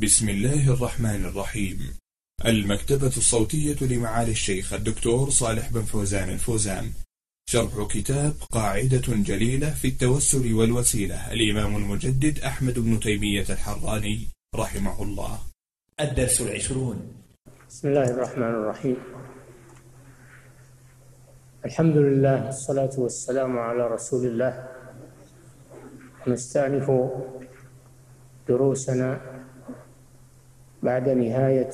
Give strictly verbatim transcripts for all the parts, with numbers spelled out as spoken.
بسم الله الرحمن الرحيم. المكتبة الصوتية لمعالي الشيخ الدكتور صالح بن فوزان الفوزان، شرح كتاب قاعدة جليلة في التوسل والوسيلة، الإمام المجدد أحمد بن تيمية الحراني رحمه الله. الدرس العشرون. بسم الله الرحمن الرحيم. الحمد لله والصلاة والسلام على رسول الله. نستأنف دروسنا بعد نهاية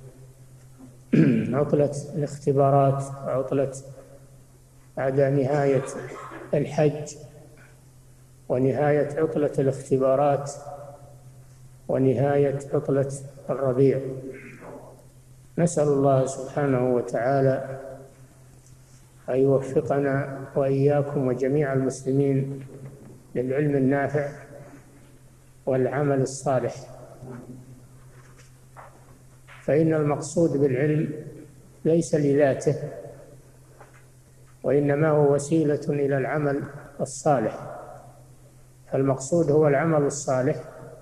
عطلة الاختبارات، عطلة بعد نهاية الحج ونهاية عطلة الاختبارات ونهاية عطلة الربيع. نسأل الله سبحانه وتعالى أن يوفقنا وإياكم وجميع المسلمين للعلم النافع والعمل الصالح، فإن المقصود بالعلم ليس لذاته، وإنما هو وسيلة إلى العمل الصالح. فالمقصود هو العمل الصالح،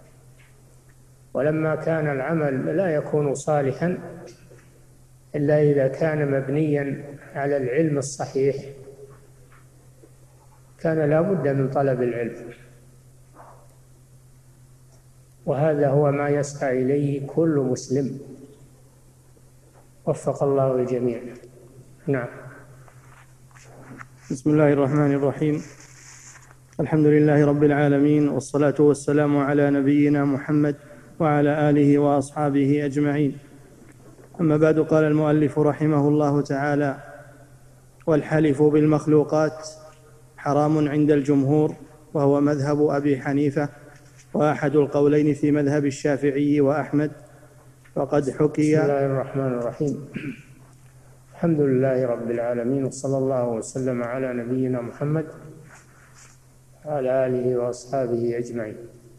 ولما كان العمل لا يكون صالحا إلا إذا كان مبنيا على العلم الصحيح، كان لا بد من طلب العلم، وهذا هو ما يسعى إليه كل مسلم، وفق الله الجميع. نعم. بسم الله الرحمن الرحيم. الحمد لله رب العالمين، والصلاة والسلام على نبينا محمد وعلى آله وأصحابه أجمعين. أما بعد، قال المؤلف رحمه الله تعالى: والحلف بالمخلوقات حرام عند الجمهور، وهو مذهب أبي حنيفة وأحد القولين في مذهب الشافعي وأحمد. وقد حكي. بسم الله الرحمن الرحيم. الحمد لله رب العالمين، وصلى الله وسلم على نبينا محمد وعلى آله وأصحابه أجمعين.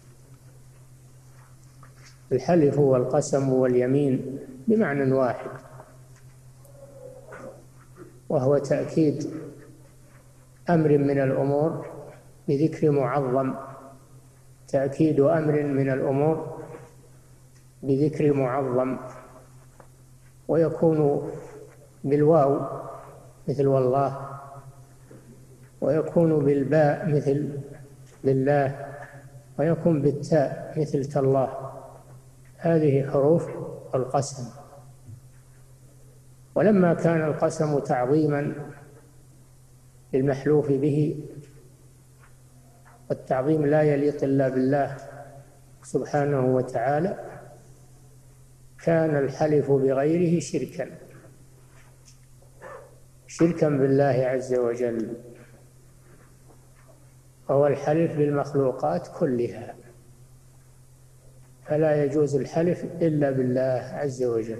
الحلف هو القسم واليمين بمعنى واحد، وهو تأكيد أمر من الأمور بذكر معظم، تأكيد أمر من الأمور بذكر معظم، ويكون بالواو مثل والله، ويكون بالباء مثل بالله، ويكون بالتاء مثل تالله. هذه حروف القسم. ولما كان القسم تعظيما للمحلوف به، والتعظيم لا يليق إلا بالله سبحانه وتعالى، كان الحلف بغيره شركا شركا بالله عز وجل، وهو الحلف بالمخلوقات كلها، فلا يجوز الحلف إلا بالله عز وجل.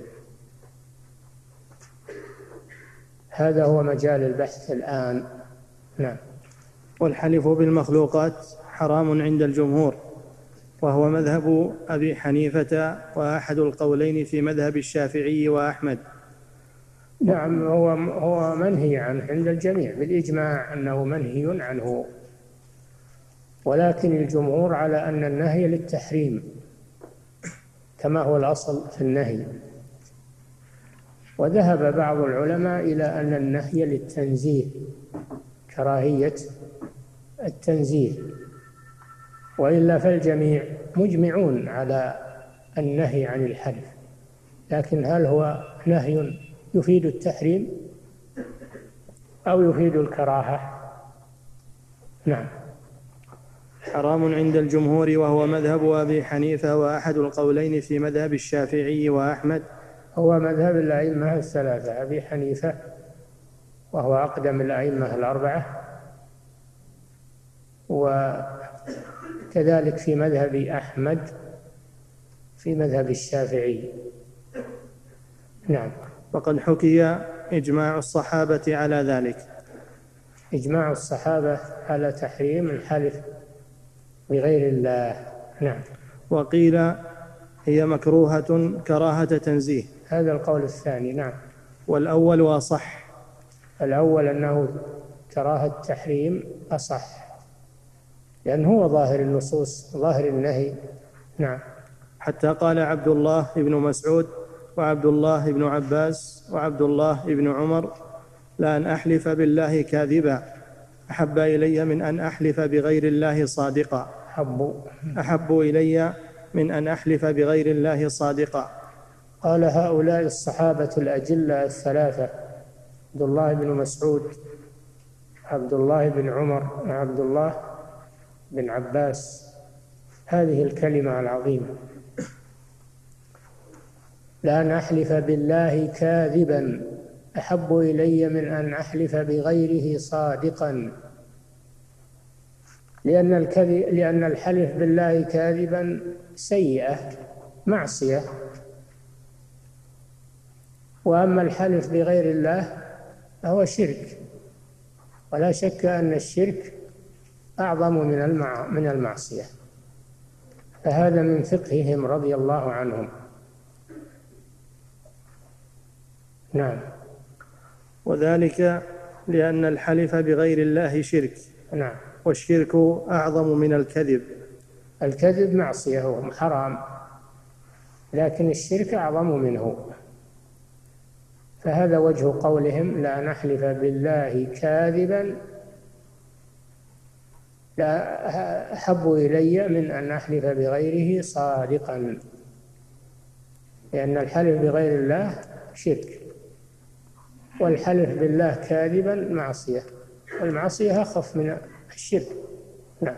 هذا هو مجال البحث الآن. نعم. والحلف بالمخلوقات حرام عند الجمهور، وهو مذهب أبي حنيفة وأحد القولين في مذهب الشافعي وأحمد. نعم، هو هو منهي عنه عند الجميع بالإجماع، أنه منهي عنه، ولكن الجمهور على أن النهي للتحريم كما هو الأصل في النهي، وذهب بعض العلماء إلى أن النهي للتنزيه، كراهية التنزيه، وإلا فالجميع مجمعون على النهي عن الحلف. لكن هل هو نهي يفيد التحريم أو يفيد الكراهة؟ نعم. حرام عند الجمهور، وهو مذهب أبي حنيفة وأحد القولين في مذهب الشافعي وأحمد. هو مذهب الأئمة الثلاثة، أبي حنيفة وهو أقدم الأئمة الأربعة، وكذلك في مذهب أحمد، في مذهب الشافعي. نعم. وقد حكي إجماع الصحابة على ذلك. إجماع الصحابة على تحريم الحلف بغير الله. نعم. وقيل هي مكروهة كراهة تنزيه. هذا القول الثاني. نعم. والأول أصح. الأول أنه كراهة تحريم أصح، لأنه هو ظاهر النصوص، ظاهر النهي. نعم. حتى قال عبد الله بن مسعود وعبد الله بن عباس وعبد الله بن عمر: لأن أحلف بالله كاذبا أحب إلي من أن أحلف بغير الله صادقا أحب أحب إلي من أن أحلف بغير الله صادقا. قال هؤلاء الصحابة الأجلة الثلاثة: عبد الله بن مسعود، عبد الله بن عمر، وعبد الله بن عباس، هذه الكلمة العظيمة: لأن أحلف بالله كاذبا أحب إلي من أن أحلف بغيره صادقا. لأن الكذب لأن الحلف بالله كاذبا سيئة، معصية، وأما الحلف بغير الله فهو شرك، ولا شك أن الشرك أعظم من المع... من المعصية. فهذا من فقههم رضي الله عنهم. نعم. وذلك لأن الحلف بغير الله شرك. نعم. والشرك أعظم من الكذب. الكذب معصية وحرام، لكن الشرك أعظم منه. فهذا وجه قولهم: لا نحلف بالله كاذبا لا أحب إلي من أن أحلف بغيره صادقا، لأن الحلف بغير الله شرك، والحلف بالله كاذبا معصية، والمعصية أخف من الشرك. نعم.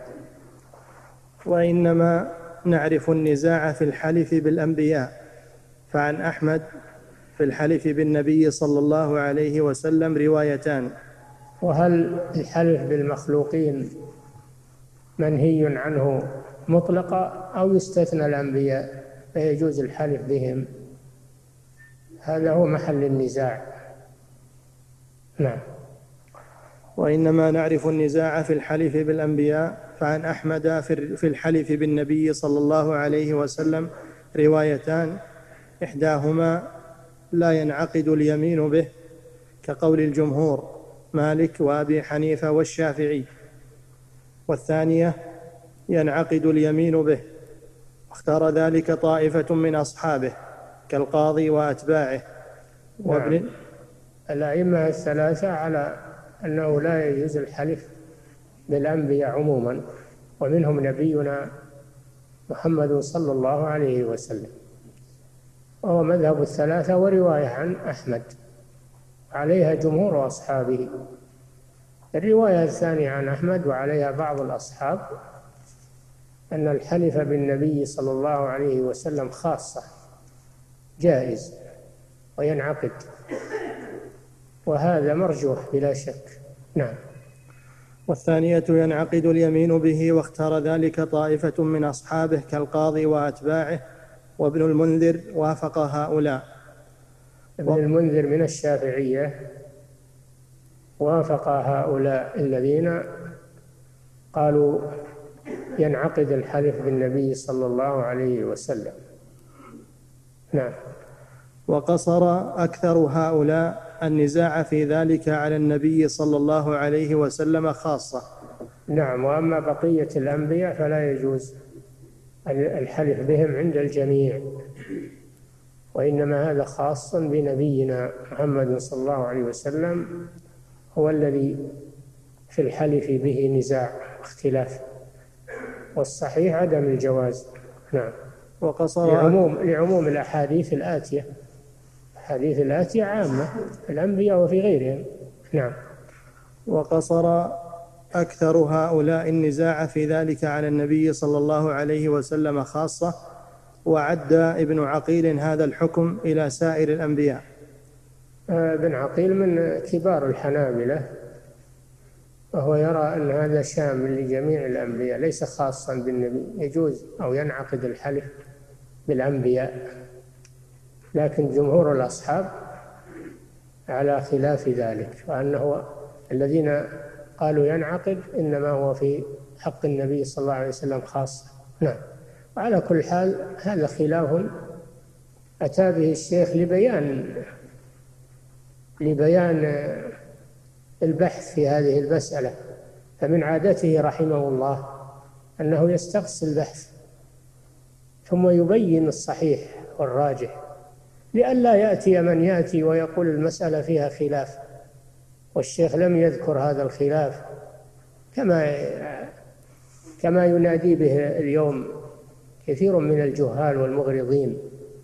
وإنما نعرف النزاع في الحلف بالأنبياء، فعن أحمد في الحلف بالنبي صلى الله عليه وسلم روايتان. وهل الحلف بالمخلوقين منهي عنه مطلقا أو يستثنى الأنبياء فيجوز الحلف بهم؟ هذا هو محل النزاع. نعم. وإنما نعرف النزاع في الحلف بالأنبياء، فعن أحمد في الحلف بالنبي صلى الله عليه وسلم روايتان: إحداهما لا ينعقد اليمين به، كقول الجمهور مالك وأبي حنيفة والشافعي، والثانية ينعقد اليمين به، واختار ذلك طائفة من أصحابه كالقاضي وأتباعه وابن. نعم. الأئمة الثلاثة على أنه لا يجوز الحلف بالأنبياء عموما، ومنهم نبينا محمد صلى الله عليه وسلم، وهو مذهب الثلاثة ورواية عن أحمد عليها جمهور أصحابه. الرواية الثانية عن أحمد وعليها بعض الأصحاب أن الحلف بالنبي صلى الله عليه وسلم خاصة جائز وينعقد، وهذا مرجوح بلا شك. نعم. والثانية ينعقد اليمين به، واختار ذلك طائفة من أصحابه كالقاضي وأتباعه، وابن المنذر وافق هؤلاء. ابن المنذر من الشافعية وافق هؤلاء الذين قالوا ينعقد الحلف بالنبي صلى الله عليه وسلم. نعم. وقصر أكثر هؤلاء النزاع في ذلك على النبي صلى الله عليه وسلم خاصة. نعم. وأما بقية الأنبياء فلا يجوز الحلف بهم عند الجميع، وإنما هذا خاص بنبينا محمد صلى الله عليه وسلم، هو الذي في الحلف به نزاع واختلاف، والصحيح عدم الجواز. نعم. وقصر لعموم, لعموم الأحاديث الآتية، الأحاديث الآتية عامة في الأنبياء وفي غيرهم. نعم. وقصر أكثر هؤلاء النزاع في ذلك على النبي صلى الله عليه وسلم خاصة، وعد ابن عقيل هذا الحكم إلى سائر الأنبياء. ابن عقيل من كبار الحنابلة، وهو يرى أن هذا شامل لجميع الأنبياء ليس خاصا بالنبي، يجوز أو ينعقد الحلف بالأنبياء، لكن جمهور الأصحاب على خلاف ذلك، وأنه الذين قالوا ينعقد إنما هو في حق النبي صلى الله عليه وسلم خاصة. نعم. وعلى كل حال هذا خلاف أتى به الشيخ لبيان لبيان البحث في هذه المسألة، فمن عادته رحمه الله أنه يستقصي البحث ثم يبين الصحيح والراجح لئلا يأتي من يأتي ويقول المسألة فيها خلاف، والشيخ لم يذكر هذا الخلاف كما كما ينادي به اليوم كثير من الجهال والمغرضين،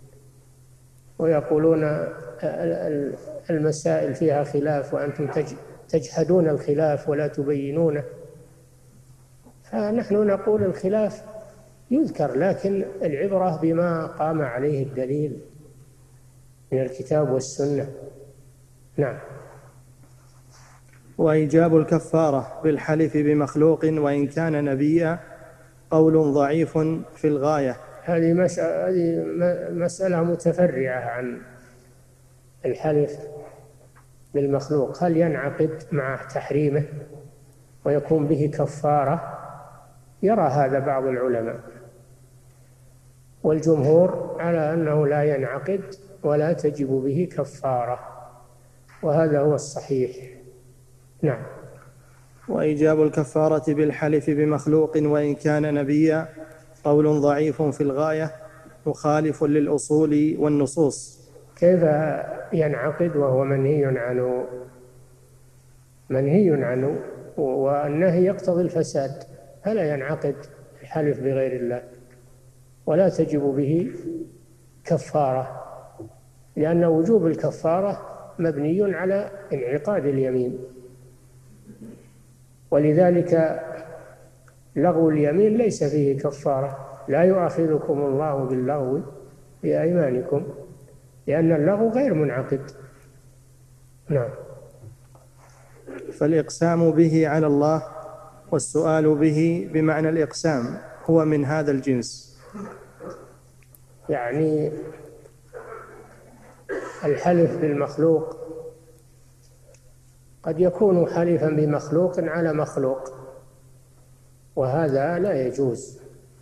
ويقولون المسائل فيها خلاف وأنتم تجحدون الخلاف ولا تبينونه. فنحن نقول الخلاف يذكر، لكن العبرة بما قام عليه الدليل من الكتاب والسنة. نعم. وإيجاب الكفارة بالحلف بمخلوق وإن كان نبيا قول ضعيف في الغاية. هذه مسألة, هذه مسألة متفرعة عن الحلف بالمخلوق، هل ينعقد مع تحريمه ويكون به كفارة؟ يرى هذا بعض العلماء، والجمهور على أنه لا ينعقد ولا تجب به كفارة، وهذا هو الصحيح. نعم. وإيجاب الكفارة بالحلف بمخلوق وإن كان نبيا قول ضعيف في الغاية مخالف للأصول والنصوص. كيف ينعقد وهو منهي عنه؟ منهي عنه، والنهي يقتضي الفساد، فلا ينعقد الحلف بغير الله ولا تجب به كفارة، لأن وجوب الكفارة مبني على انعقاد اليمين، ولذلك لغو اليمين ليس فيه كفارة. لا يؤاخذكم الله باللغو في أيمانكم، لأن اللغو غير منعقد. نعم. فالإقسام به على الله والسؤال به بمعنى الإقسام هو من هذا الجنس. يعني الحلف بالمخلوق قد يكون حلفا بمخلوق على مخلوق، وهذا لا يجوز،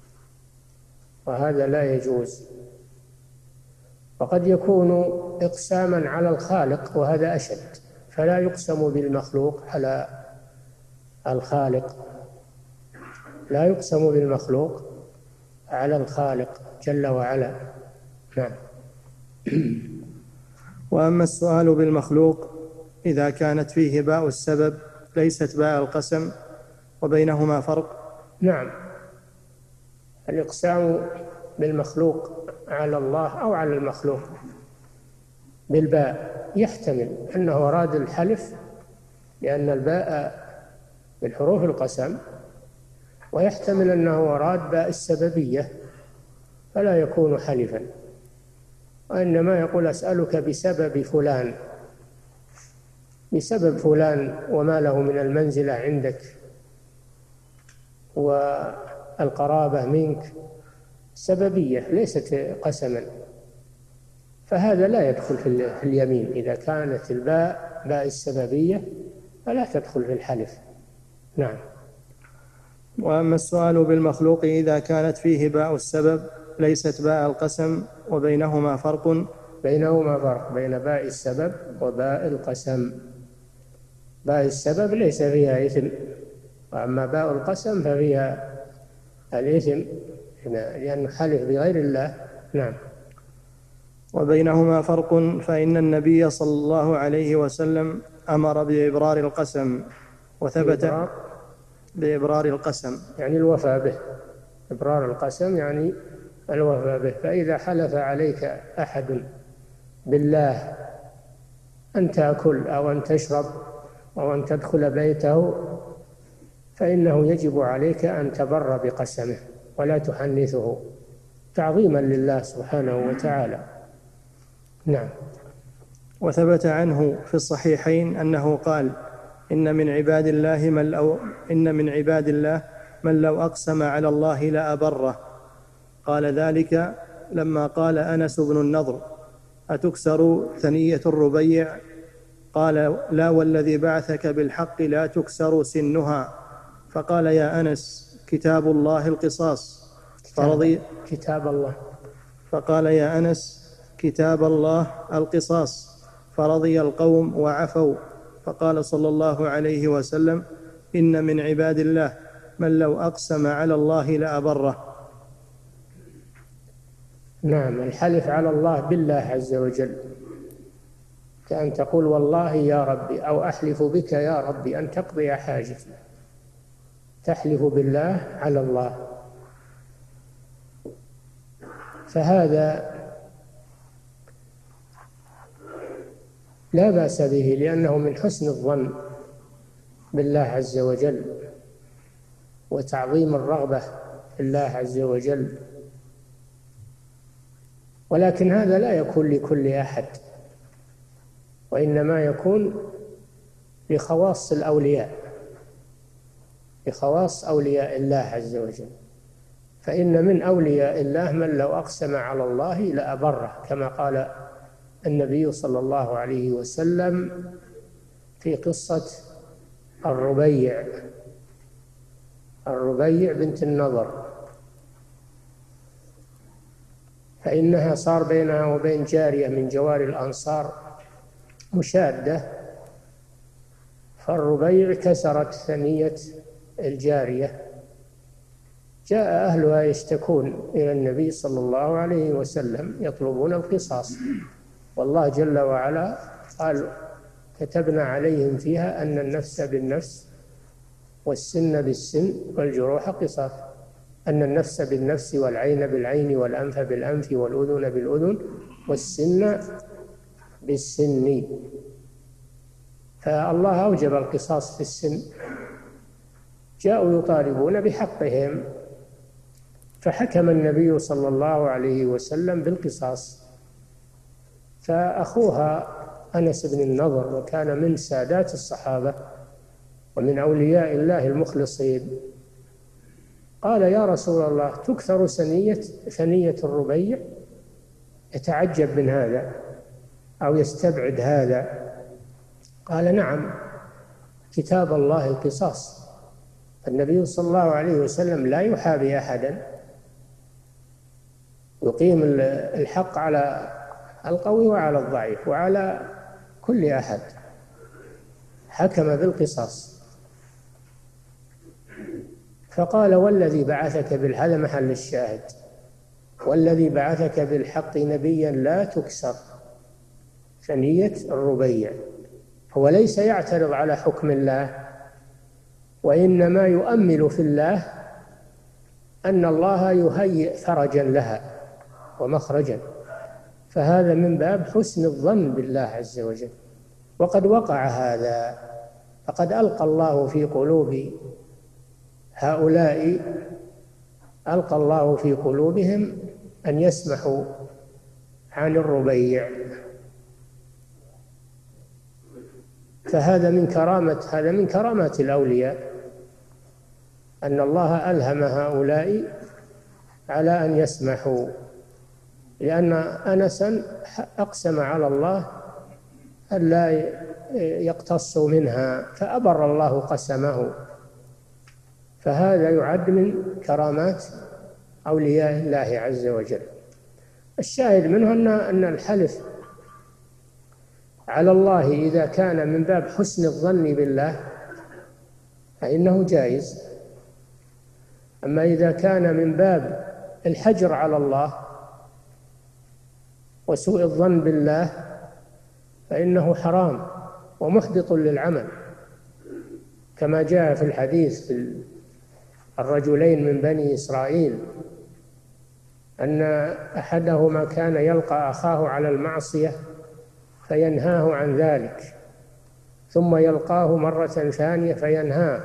وهذا لا يجوز. وقد يكون إقساما على الخالق، وهذا أشد، فلا يقسم بالمخلوق على الخالق، لا يقسم بالمخلوق على الخالق جل وعلا. نعم. وأما السؤال بالمخلوق إذا كانت فيه باء السبب ليست باء القسم وبينهما فرق. نعم. الإقسام بالمخلوق على الله أو على المخلوق بالباء يحتمل أنه أراد الحلف، لأن الباء من حروف القسم، ويحتمل أنه أراد باء السببية فلا يكون حلفا، وإنما يقول أسألك بسبب فلان، بسبب فلان وما له من المنزلة عندك والقرابة منك، سببية ليست قسما، فهذا لا يدخل في اليمين. إذا كانت الباء باء السببية فلا تدخل في الحلف. نعم. وأما السؤال بالمخلوق إذا كانت فيه باء السبب ليست باء القسم وبينهما فرق. بينهما فرق بين باء السبب وباء القسم. باء السبب ليس فيها إثم، وأما باء القسم ففيها الإثم لأنه حلف بغير الله. نعم. وبينهما فرق، فإن النبي صلى الله عليه وسلم أمر بإبرار القسم، وثبت بإبرار, بإبرار القسم يعني الوفاء به. إبرار القسم يعني الوفاء به. فإذا حلف عليك أحد بالله أن تأكل أو أن تشرب أو أن تدخل بيته، فإنه يجب عليك أن تبر بقسمه ولا تحنثه تعظيما لله سبحانه وتعالى. نعم. وثبت عنه في الصحيحين أنه قال: إن من عباد الله من لو إن من عباد الله من لو أقسم على الله لأبره. قال ذلك لما قال أنس بن النضر: أتكسر ثنية الربيع؟ قال: لا والذي بعثك بالحق لا تكسر سنها. فقال: يا أنس كتاب الله القصاص فرضي كتاب الله فقال: يا أنس كتاب الله القصاص فرضي القوم وعفوا. فقال صلى الله عليه وسلم: إن من عباد الله من لو أقسم على الله لأبره. نعم، الحلف على الله بالله عز وجل، كأن تقول والله يا ربي، أو أحلف بك يا ربي أن تقضي حاجتي، تحلف بالله على الله. فهذا لا بأس به، لأنه من حسن الظن بالله عز وجل وتعظيم الرغبة في الله عز وجل. ولكن هذا لا يكون لكل أحد، وإنما يكون لخواص الأولياء، لخواص أولياء الله عز وجل. فإن من أولياء الله من لو أقسم على الله لأبره، كما قال النبي صلى الله عليه وسلم في قصة الربيع الربيع بنت النضر، فإنها صار بينها وبين جارية من جوار الأنصار مشادة، فالربيع كسرت ثنية الجارية. جاء أهلها يشتكون إلى النبي صلى الله عليه وسلم يطلبون القصاص، والله جل وعلا قال: كتبنا عليهم فيها أن النفس بالنفس والسن بالسن والجروح قصاص، أن النفس بالنفس والعين بالعين والأنف بالأنف والأذن بالأذن والسن بالسن. فالله أوجب القصاص في السن. جاءوا يطالبون بحقهم، فحكم النبي صلى الله عليه وسلم بالقصاص. فأخوها أنس بن النضر، وكان من سادات الصحابة ومن أولياء الله المخلصين، قال: يا رسول الله، تكثر ثنية ثنية الربيع؟ يتعجب من هذا أو يستبعد هذا. قال: نعم، كتاب الله القصاص. النبي صلى الله عليه وسلم لا يحابي أحدا، يقيم الحق على القوي وعلى الضعيف وعلى كل أحد، حكم بالقصاص. فقال: والذي بعثك بالحق، هذا محل الشاهد، والذي بعثك بالحق نبيا لا تكسر ثنية الربيع. هو ليس يعترض على حكم الله، وإنما يؤمل في الله أن الله يهيئ فرجا لها ومخرجا، فهذا من باب حسن الظن بالله عز وجل. وقد وقع هذا، فقد ألقى الله في قلوب هؤلاء ألقى الله في قلوبهم أن يسمحوا عن الربيع. فهذا من كرامة هذا من كرامات الأولياء، أن الله ألهم هؤلاء على أن يسمحوا، لأن أنسا أقسم على الله ألا يقتصوا منها، فأبر الله قسمه. فهذا يعد من كرامات أولياء الله عز وجل. الشاهد منه أن أن الحلف على الله إذا كان من باب حسن الظن بالله فإنه جائز، أما إذا كان من باب الحجر على الله وسوء الظن بالله فإنه حرام ومحبط للعمل، كما جاء في الحديث في الرجلين من بني إسرائيل أن أحدهما كان يلقى أخاه على المعصية فينهاه عن ذلك، ثم يلقاه مرة ثانية فينهاه،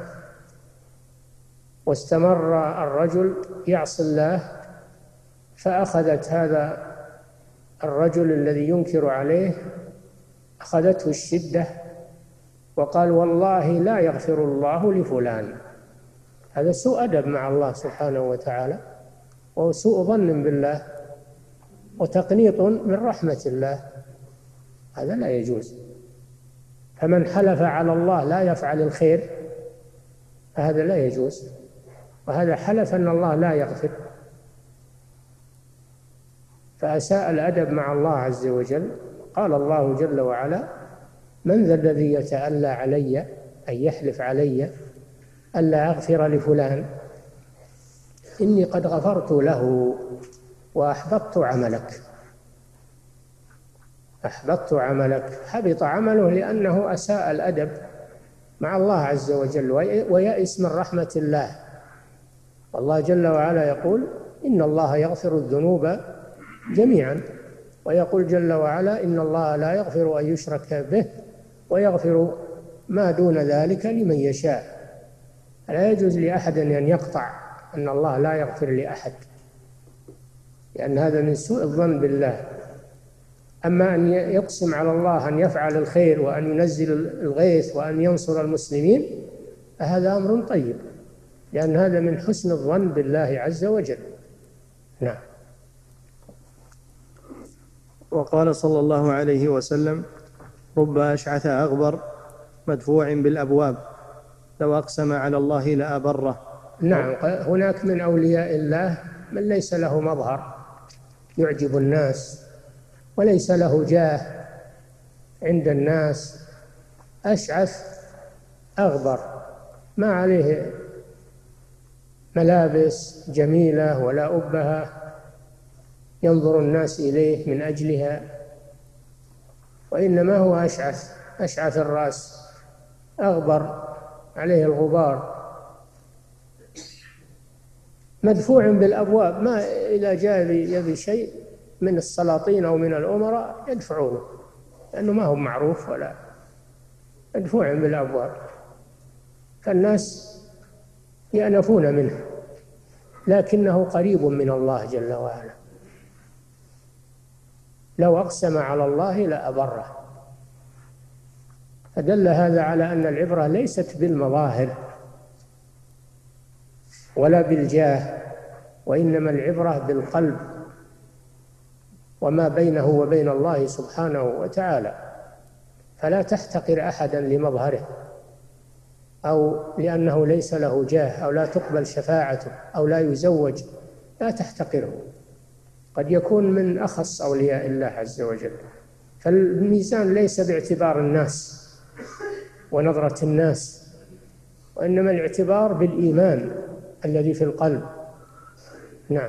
واستمر الرجل يعصي الله، فأخذت هذا الرجل الذي ينكر عليه أخذته الشدة وقال: والله لا يغفر الله لفلان. هذا سوء أدب مع الله سبحانه وتعالى، وسوء ظن بالله، وتقنيط من رحمة الله، هذا لا يجوز. فمن حلف على الله لا يفعل الخير فهذا لا يجوز، وهذا حلف أن الله لا يغفر، فأساء الأدب مع الله عز وجل. قال الله جل وعلا: من ذا الذي يتألى علي، أن يحلف علي ألا أغفر لفلان إني قد غفرت له وأحبطت عملك أحبطت عملك حبط عمله لأنه أساء الأدب مع الله عز وجل ويأس من رحمة الله. والله جل وعلا يقول إن الله يغفر الذنوب جميعا، ويقول جل وعلا إن الله لا يغفر أن يشرك به ويغفر ما دون ذلك لمن يشاء. لا يجوز لأحد أن يقطع أن الله لا يغفر لأحد، لأن هذا من سوء الظن بالله. أما أن يقسم على الله أن يفعل الخير وأن ينزل الغيث وأن ينصر المسلمين فهذا أمر طيب، لأن هذا من حسن الظن بالله عز وجل. نعم. وقال صلى الله عليه وسلم: رب أشعث أغبر مدفوع بالأبواب لو أقسم على الله لأبره. نعم، هناك من أولياء الله من ليس له مظهر يعجب الناس وليس له جاه عند الناس، أشعث أغبر، ما عليه ملابس جميلة ولا أبهة ينظر الناس إليه من أجلها، وإنما هو أشعث أشعث الرأس أغبر عليه الغبار مدفوع بالأبواب. ما إذا جاء يبي شيء من السلاطين أو من الأمراء يدفعونه، لأنه ما هو معروف ولا مدفوع بالأبواب، فالناس يأنفون منه، لكنه قريب من الله جل وعلا. لو أقسم على الله لأبره. فدل هذا على أن العبرة ليست بالمظاهر ولا بالجاه، وإنما العبرة بالقلب وما بينه وبين الله سبحانه وتعالى. فلا تحتقر أحدا لمظهره أو لأنه ليس له جاه أو لا تقبل شفاعته أو لا يزوج، لا تحتقره، قد يكون من أخص أولياء الله عز وجل. فالميزان ليس باعتبار الناس ونظرة الناس، وإنما الاعتبار بالإيمان الذي في القلب. نعم.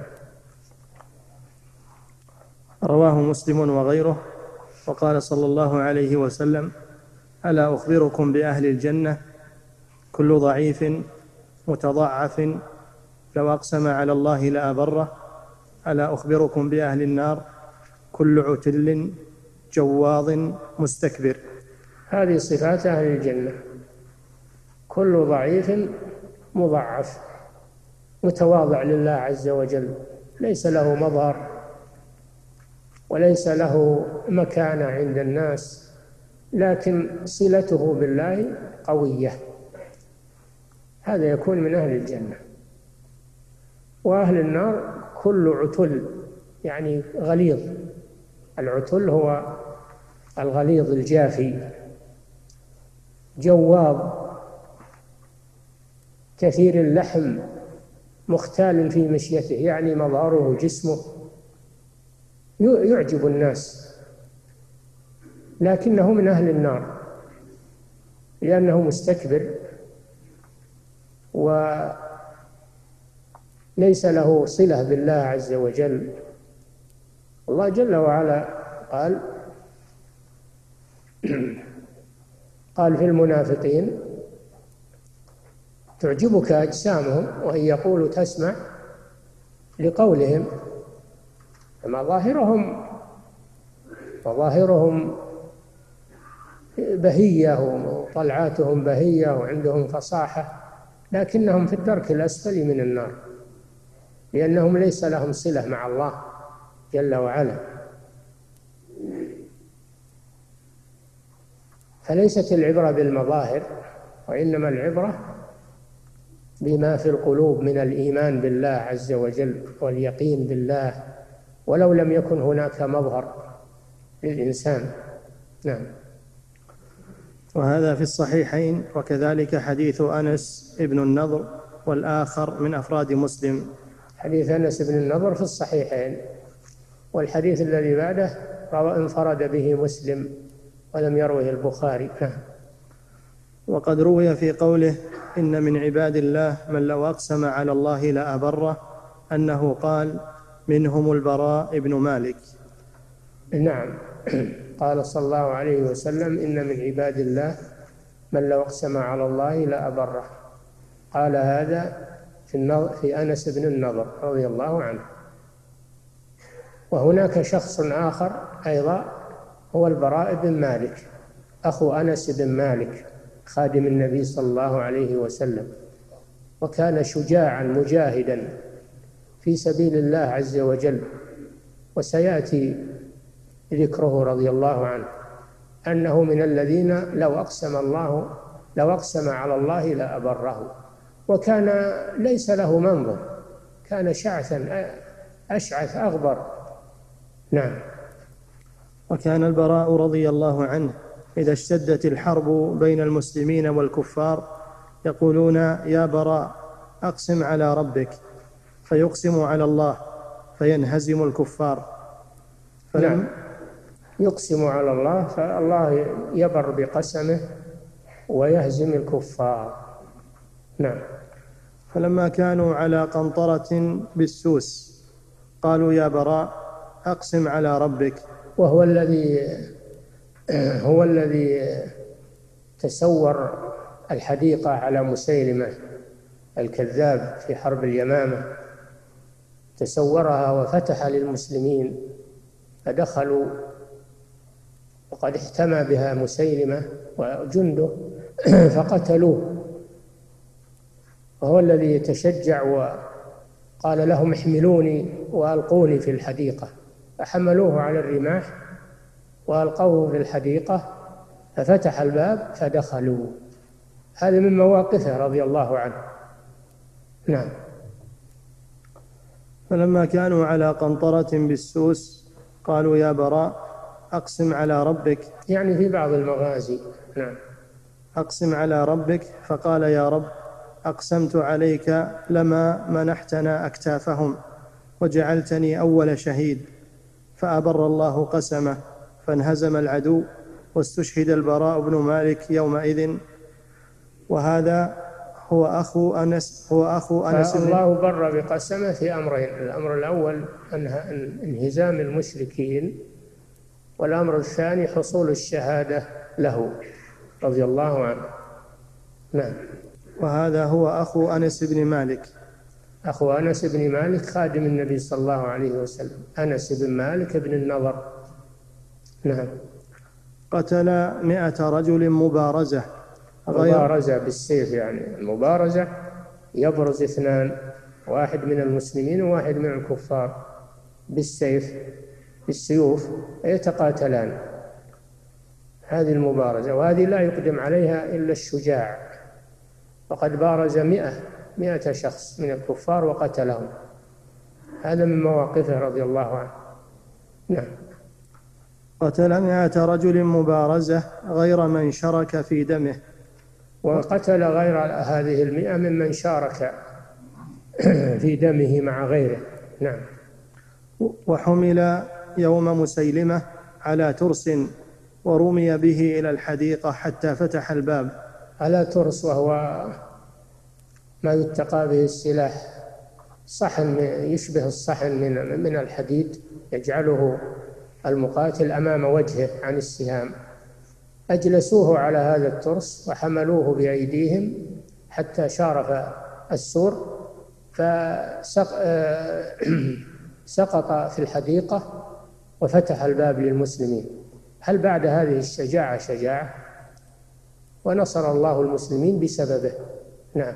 رواه مسلم وغيره. وقال صلى الله عليه وسلم: ألا أخبركم بأهل الجنة كل ضعيف متضعف لو أقسم على الله لأبره. ألا أخبركم بأهل النار كل عتل جواظ مستكبر. هذه صفات أهل الجنة: كل ضعيف مضعف متواضع لله عز وجل، ليس له مظهر وليس له مكانة عند الناس، لكن صلته بالله قوية، هذا يكون من أهل الجنة. وأهل النار كل عتل، يعني غليظ. العتل هو الغليظ الجافي، جواظ كثير اللحم مختال في مشيته، يعني مظهره جسمه يعجب الناس، لكنه من أهل النار لأنه مستكبر وليس له صلة بالله عز وجل. الله جل وعلا قال قال في المنافقين: تعجبك أجسامهم وإن يقولوا تسمع لقولهم. فما ظاهرهم وظاهرهم بهية وطلعاتهم بهية وعندهم فصاحة، لكنهم في الدرك الأسفل من النار، لأنهم ليس لهم صلة مع الله جل وعلا. فليست العبرة بالمظاهر، وإنما العبرة بما في القلوب من الإيمان بالله عز وجل واليقين بالله، ولو لم يكن هناك مظهر للإنسان. نعم. وهذا في الصحيحين، وكذلك حديث أنس ابن النضر والآخر من أفراد مسلم. حديث أنس بن النضر في الصحيحين، والحديث الذي بعده روى انفرد به مسلم ولم يروه البخاري. نعم. وقد روي في قوله: إن من عباد الله من لو أقسم على الله لأبره، أنه قال: منهم البراء بن مالك. نعم. قال صلى الله عليه وسلم: إن من عباد الله من لو أقسم على الله لأبره. قال هذا في, في أنس بن النضر رضي الله عنه. وهناك شخص آخر أيضا هو البراء بن مالك أخو أنس بن مالك خادم النبي صلى الله عليه وسلم، وكان شجاعا مجاهدا في سبيل الله عز وجل، وسيأتي ذكره رضي الله عنه أنه من الذين لو أقسم الله لو أقسم على الله لأبره، وكان ليس له منظر، كان شعثا أشعث أغبر. نعم. وكان البراء رضي الله عنه إذا اشتدت الحرب بين المسلمين والكفار يقولون: يا براء أقسم على ربك، فيقسم على الله فينهزم الكفار. فلم نعم. يقسم على الله فالله يبر بقسمه ويهزم الكفار. نعم. فلما كانوا على قنطرة بالسوس قالوا: يا براء أقسم على ربك. وهو الذي هو الذي تسور الحديقة على مسيلمة الكذاب في حرب اليمامة، تسورها وفتح للمسلمين فدخلوا، وقد احتمى بها مسيلمة وجنده فقتلوه، وهو الذي يتشجع وقال لهم: احملوني وألقوني في الحديقة، فحملوه على الرماح وألقوه في الحديقة ففتح الباب فدخلوا. هذا من مواقفه رضي الله عنه. نعم. فلما كانوا على قنطرة بالسوس قالوا: يا براء أقسم على ربك، يعني في بعض المغازي. نعم. أقسم على ربك، فقال: يا رب أقسمت عليك لما منحتنا أكتافهم وجعلتني أول شهيد، فأبر الله قسمه فانهزم العدو واستشهد البراء بن مالك يومئذ. وهذا هو أخو أنس هو أخو أنس الله بر بقسمه في أمرين: الأمر الأول انهزام المشركين، والأمر الثاني حصول الشهادة له رضي الله عنه. نعم. وهذا هو أخو أنس بن مالك أخو أنس بن مالك خادم النبي صلى الله عليه وسلم، أنس بن مالك بن النضر. نعم. قتل مئة رجل مبارزة مبارزة بالسيف، يعني المبارزة يبرز اثنان، واحد من المسلمين وواحد من الكفار بالسيف بالسيوف يتقاتلان. هذه المبارزة، وهذه لا يقدم عليها إلا الشجاع، وقد بارز مئة مئة شخص من الكفار وقتلهم. هذا من مواقفه رضي الله عنه. نعم. قتل مئة رجل مبارزة غير من شارك في دمه، وقتل غير هذه المئة ممن شارك في دمه مع غيره. نعم. وحمل يوم مسيلمة على ترس ورمي به إلى الحديقة حتى فتح الباب. على ترس، وهو ما يتقى به السلاح، صحن يشبه الصحن من من الحديد يجعله المقاتل أمام وجهه عن السهام. أجلسوه على هذا الترس وحملوه بأيديهم حتى شارف السور، فسقط في الحديقة وفتح الباب للمسلمين. هل بعد هذه الشجاعة شجاعة؟ ونصر الله المسلمين بسببه. نعم.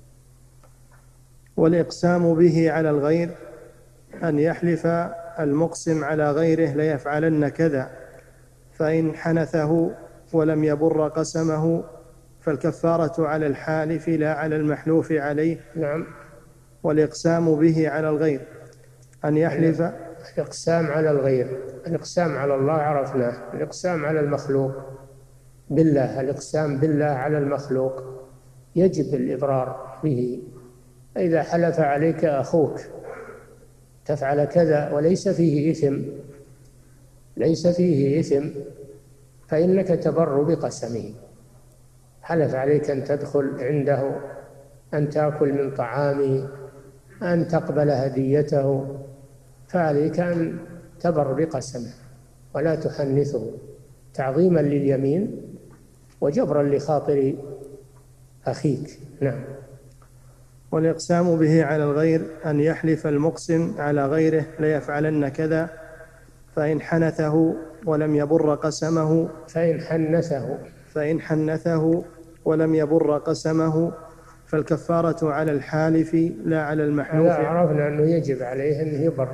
والإقسام به على الغير أن يحلف المقسم على غيره ليفعلن كذا، فإن حنثه ولم يبر قسمه فالكفارة على الحالف لا على المحلوف عليه. نعم. والإقسام به على الغير أن يحلف. الإقسام على الغير، الإقسام على الله عرفناه، الإقسام على المخلوق بالله، الإقسام بالله على المخلوق يجب الإبرار به. إذا حلف عليك أخوك تفعل كذا وليس فيه إثم ليس فيه إثم فإنك تبر بقسمه. حلف عليك أن تدخل عنده، أن تأكل من طعامه، أن تقبل هديته، فعليك أن تبر بقسمه ولا تحنثه تعظيما لليمين وجبرا لخاطر أخيك. نعم. والإقسام به على الغير أن يحلف المقسم على غيره ليفعلن كذا، فإن حنثه ولم يبر قسمه فإن حنثه فإن حنثه ولم يبر قسمه فالكفارة على الحالف لا على المحلوف. هذا عرفنا أنه يجب عليه أن يبر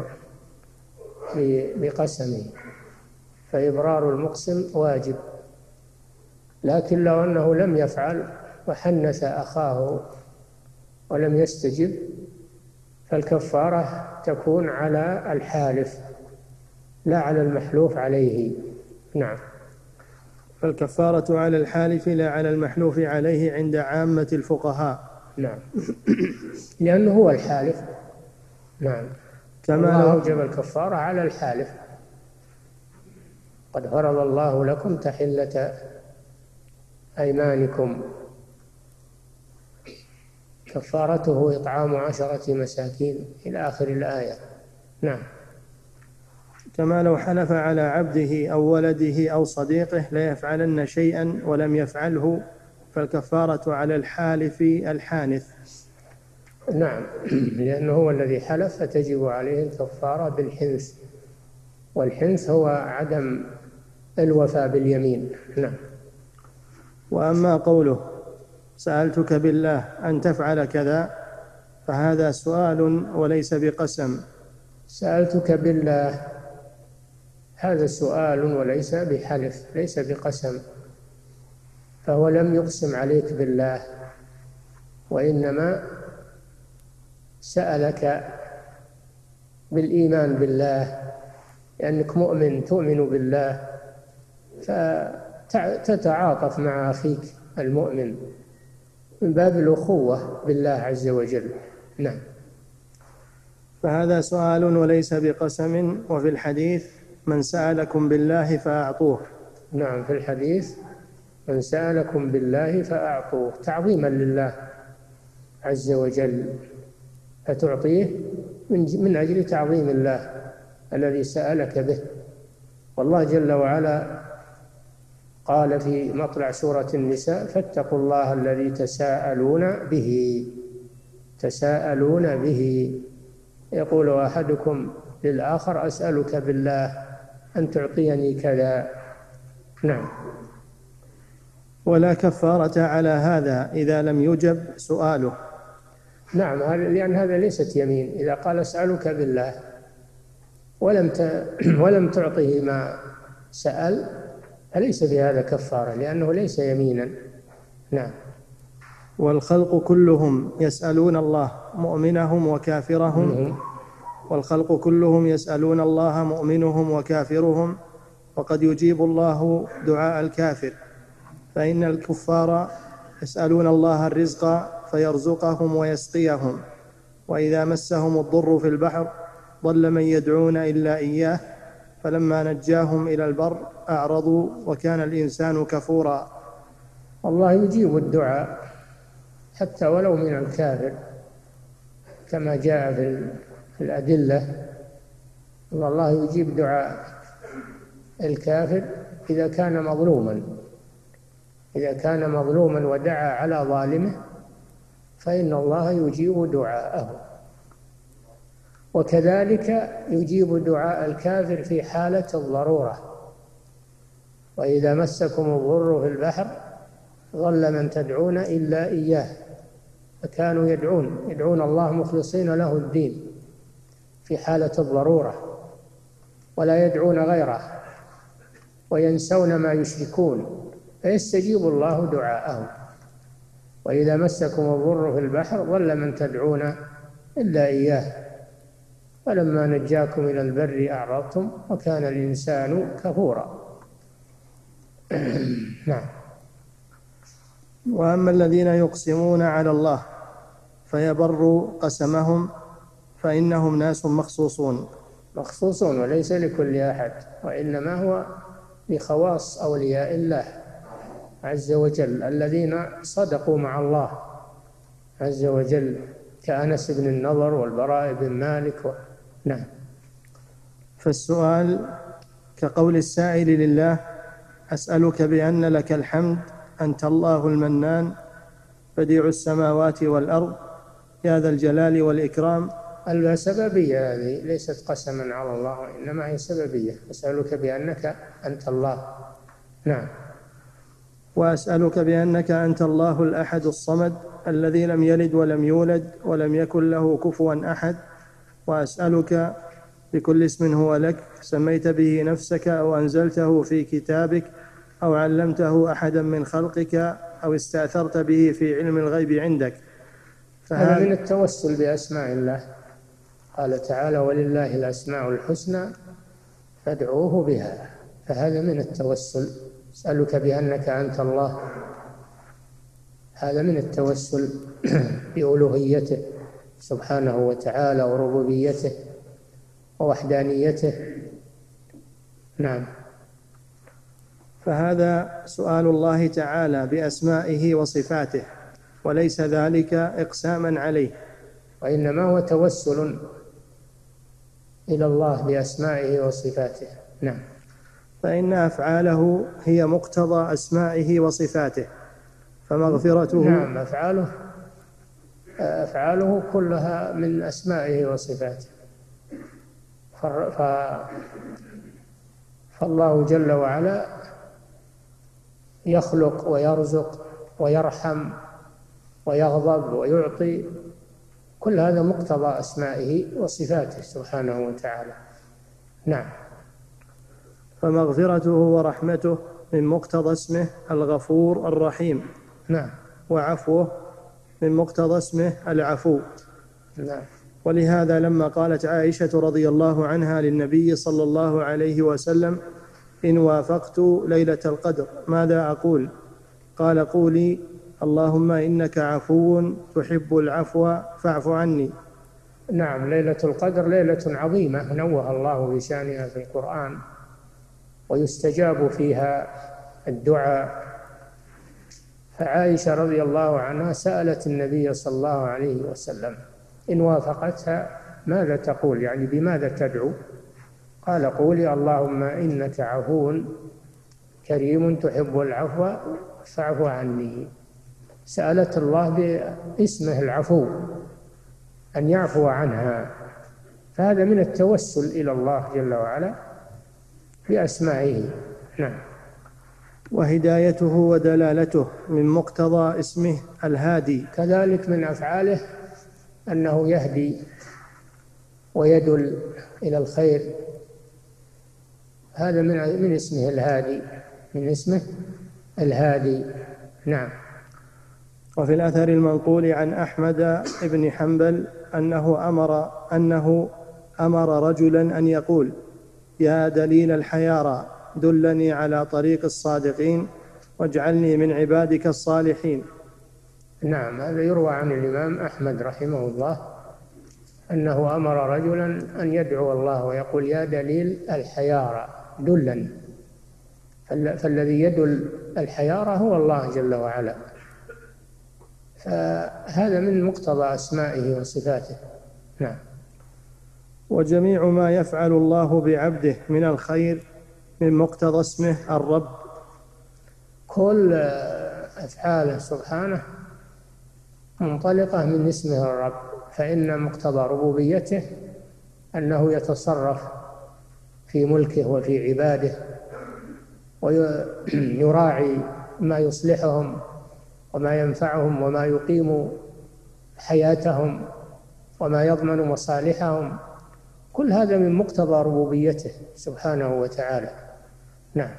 بقسمه، فإبرار المقسم واجب. لكن لو أنه لم يفعل وحنث أخاه ولم يستجب فالكفارة تكون على الحالف لا على المحلوف عليه. نعم. فالكفارة على الحالف لا على المحلوف عليه عند عامة الفقهاء. نعم. لأنه هو الحالف. نعم. كما لو أوجب الكفارة على الحالف. قد فرض الله لكم تحلة أيمانكم، كفارته إطعام عشرة مساكين إلى آخر الآية. نعم. كما لو حلف على عبده أو ولده أو صديقه ليفعلن شيئا ولم يفعله فالكفارة على الحالف الحانث. نعم. لأنه هو الذي حلف فتجب عليه الكفارة بالحنث، والحنث هو عدم الوفاء باليمين. نعم. وأما قوله سألتك بالله أن تفعل كذا فهذا سؤال وليس بقسم. سألتك بالله هذا سؤال وليس بحلف، ليس بقسم، فهو لم يقسم عليك بالله وإنما سألك بالإيمان بالله لأنك مؤمن تؤمن بالله فتتعاطف مع أخيك المؤمن من باب الأخوة بالله عز وجل. نعم. فهذا سؤال وليس بقسم. وفي الحديث من سألكم بالله فأعطوه. نعم. في الحديث من سألكم بالله فأعطوه تعظيما لله عز وجل، فتعطيه من أجل تعظيم الله الذي سألك به. والله جل وعلا قال في مطلع سورة النساء فاتقوا الله الذي تساءلون به تساءلون به يقول أحدكم للآخر أسألك بالله أن تعطيني كذا. نعم. ولا كفارة على هذا إذا لم يجب سؤاله. نعم. لأن هذا ليست يمين. إذا قال أسألك بالله ولم ولم تعطه ما سأل فليس في هذا كفارة لأنه ليس يمينا. نعم. والخلق كلهم يسألون الله مؤمنهم وكافرهم والخلق كلهم يسألون الله مؤمنهم وكافرهم وقد يجيب الله دعاء الكافر، فإن الكفار يسألون الله الرزق فيرزقهم ويسقيهم، وإذا مسهم الضر في البحر ضل من يدعون إلا إياه فلما نجاهم إلى البر أعرضوا وكان الإنسان كفورا. الله يجيب الدعاء حتى ولو من الكافر كما جاء في الأدلة. الله يجيب دعاء الكافر إذا كان مظلوما إذا كان مظلوما ودعا على ظالمه فإن الله يجيب دعاءه، وكذلك يجيب دعاء الكافر في حالة الضرورة. وإذا مسكم الضر في البحر ظل من تدعون إلا إياه، فكانوا يدعون يدعون الله مخلصين له الدين في حالة الضرورة ولا يدعون غيره وينسون ما يشركون فيستجيب الله دعاءهم. وإذا مسكم الضر في البحر ظل من تدعون إلا إياه فلما نجاكم إلى البر أعرضتم وكان الإنسان كفورا. نعم. وأما الذين يقسمون على الله فيبر قسمهم فإنهم ناس مخصوصون مخصوصون وليس لكل أحد، وإنما هو لخواص أولياء الله عز وجل الذين صدقوا مع الله عز وجل كأنس بن النضر والبراء بن مالك و... نعم. فالسؤال كقول السائل لله: أسألك بأن لك الحمد أنت الله المنان بديع السماوات والأرض يا ذا الجلال والإكرام. السببية هذه ليست قسما على الله، إنما هي سببية. أسألك بأنك أنت الله. نعم. وأسألك بأنك أنت الله الأحد الصمد الذي لم يلد ولم يولد ولم يكن له كفوا أحد. وأسألك بكل اسم هو لك سميت به نفسك أو أنزلته في كتابك أو علمته أحدا من خلقك أو استأثرت به في علم الغيب عندك. هذا من التوسل بأسماء الله. قال تعالى: ولله الأسماء الحسنى فادعوه بها. فهذا من التوسل. أسألك بأنك أنت الله، هذا من التوسل بألوهيته سبحانه وتعالى وربوبيته ووحدانيته. نعم. فهذا سؤال الله تعالى بأسمائه وصفاته، وليس ذلك إقساما عليه، وإنما هو توسل إلى الله بأسمائه وصفاته. نعم. فإن أفعاله هي مقتضى أسمائه وصفاته، فمغفرته نعم أفعاله أفعاله كلها من أسمائه وصفاته. فالله جل وعلا يخلق ويرزق ويرحم ويغضب ويعطي، كل هذا مقتضى أسمائه وصفاته سبحانه وتعالى. نعم. فمغفرته ورحمته من مقتضى اسمه الغفور الرحيم. نعم. وعفوه من مقتضى اسمه العفو. نعم. ولهذا لما قالت عائشة رضي الله عنها للنبي صلى الله عليه وسلم: إن وافقت ليلة القدر ماذا أقول؟ قال: قولي اللهم إنك عفو تحب العفو فاعف عني. نعم. ليلة القدر ليلة عظيمة نوه الله بشأنها في القرآن، ويستجاب فيها الدعاء. فعائشة رضي الله عنها سألت النبي صلى الله عليه وسلم: إن وافقتها ماذا تقول؟ يعني بماذا تدعو؟ قال: قولي اللهم إنك عفو كريم تحب العفو فاعف عني. سألت الله باسمه العفو أن يعفو عنها، فهذا من التوسل إلى الله جل وعلا بأسمائه. نعم. وهدايته ودلالته من مقتضى اسمه الهادي. كذلك من أفعاله أنه يهدي ويدل إلى الخير، هذا من من اسمه الهادي، من اسمه الهادي. نعم. وفي الأثر المنقول عن أحمد بن حنبل أنه أمر أنه أمر رجلا أن يقول: يا دليل الحيارى دلني على طريق الصادقين واجعلني من عبادك الصالحين. نعم. هذا يروى عن الإمام أحمد رحمه الله أنه أمر رجلا أن يدعو الله ويقول: يا دليل الحيارى دلني. فالذي يدل الحيارى هو الله جل وعلا، فهذا من مقتضى أسمائه وصفاته. نعم. وجميع ما يفعل الله بعبده من الخير من مقتضى اسمه الرب. كل أفعاله سبحانه منطلقة من اسمه الرب، فإن مقتضى ربوبيته أنه يتصرف في ملكه وفي عباده، ويراعي ما يصلحهم وما ينفعهم وما يقيم حياتهم وما يضمن مصالحهم. كل هذا من مقتضى ربوبيته سبحانه وتعالى. نعم.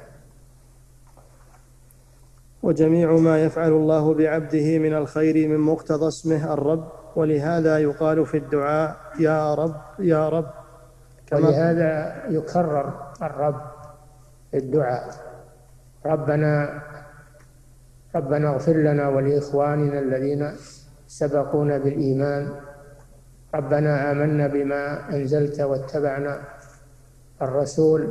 وجميع ما يفعل الله بعبده من الخير من مقتضى اسمه الرب، ولهذا يقال في الدعاء: يا رب يا رب. ولهذا يكرر الرب في الدعاء: ربنا ربنا اغفر لنا ولإخواننا الذين سبقونا بالإيمان، ربنا آمنا بما أنزلت واتبعنا الرسول،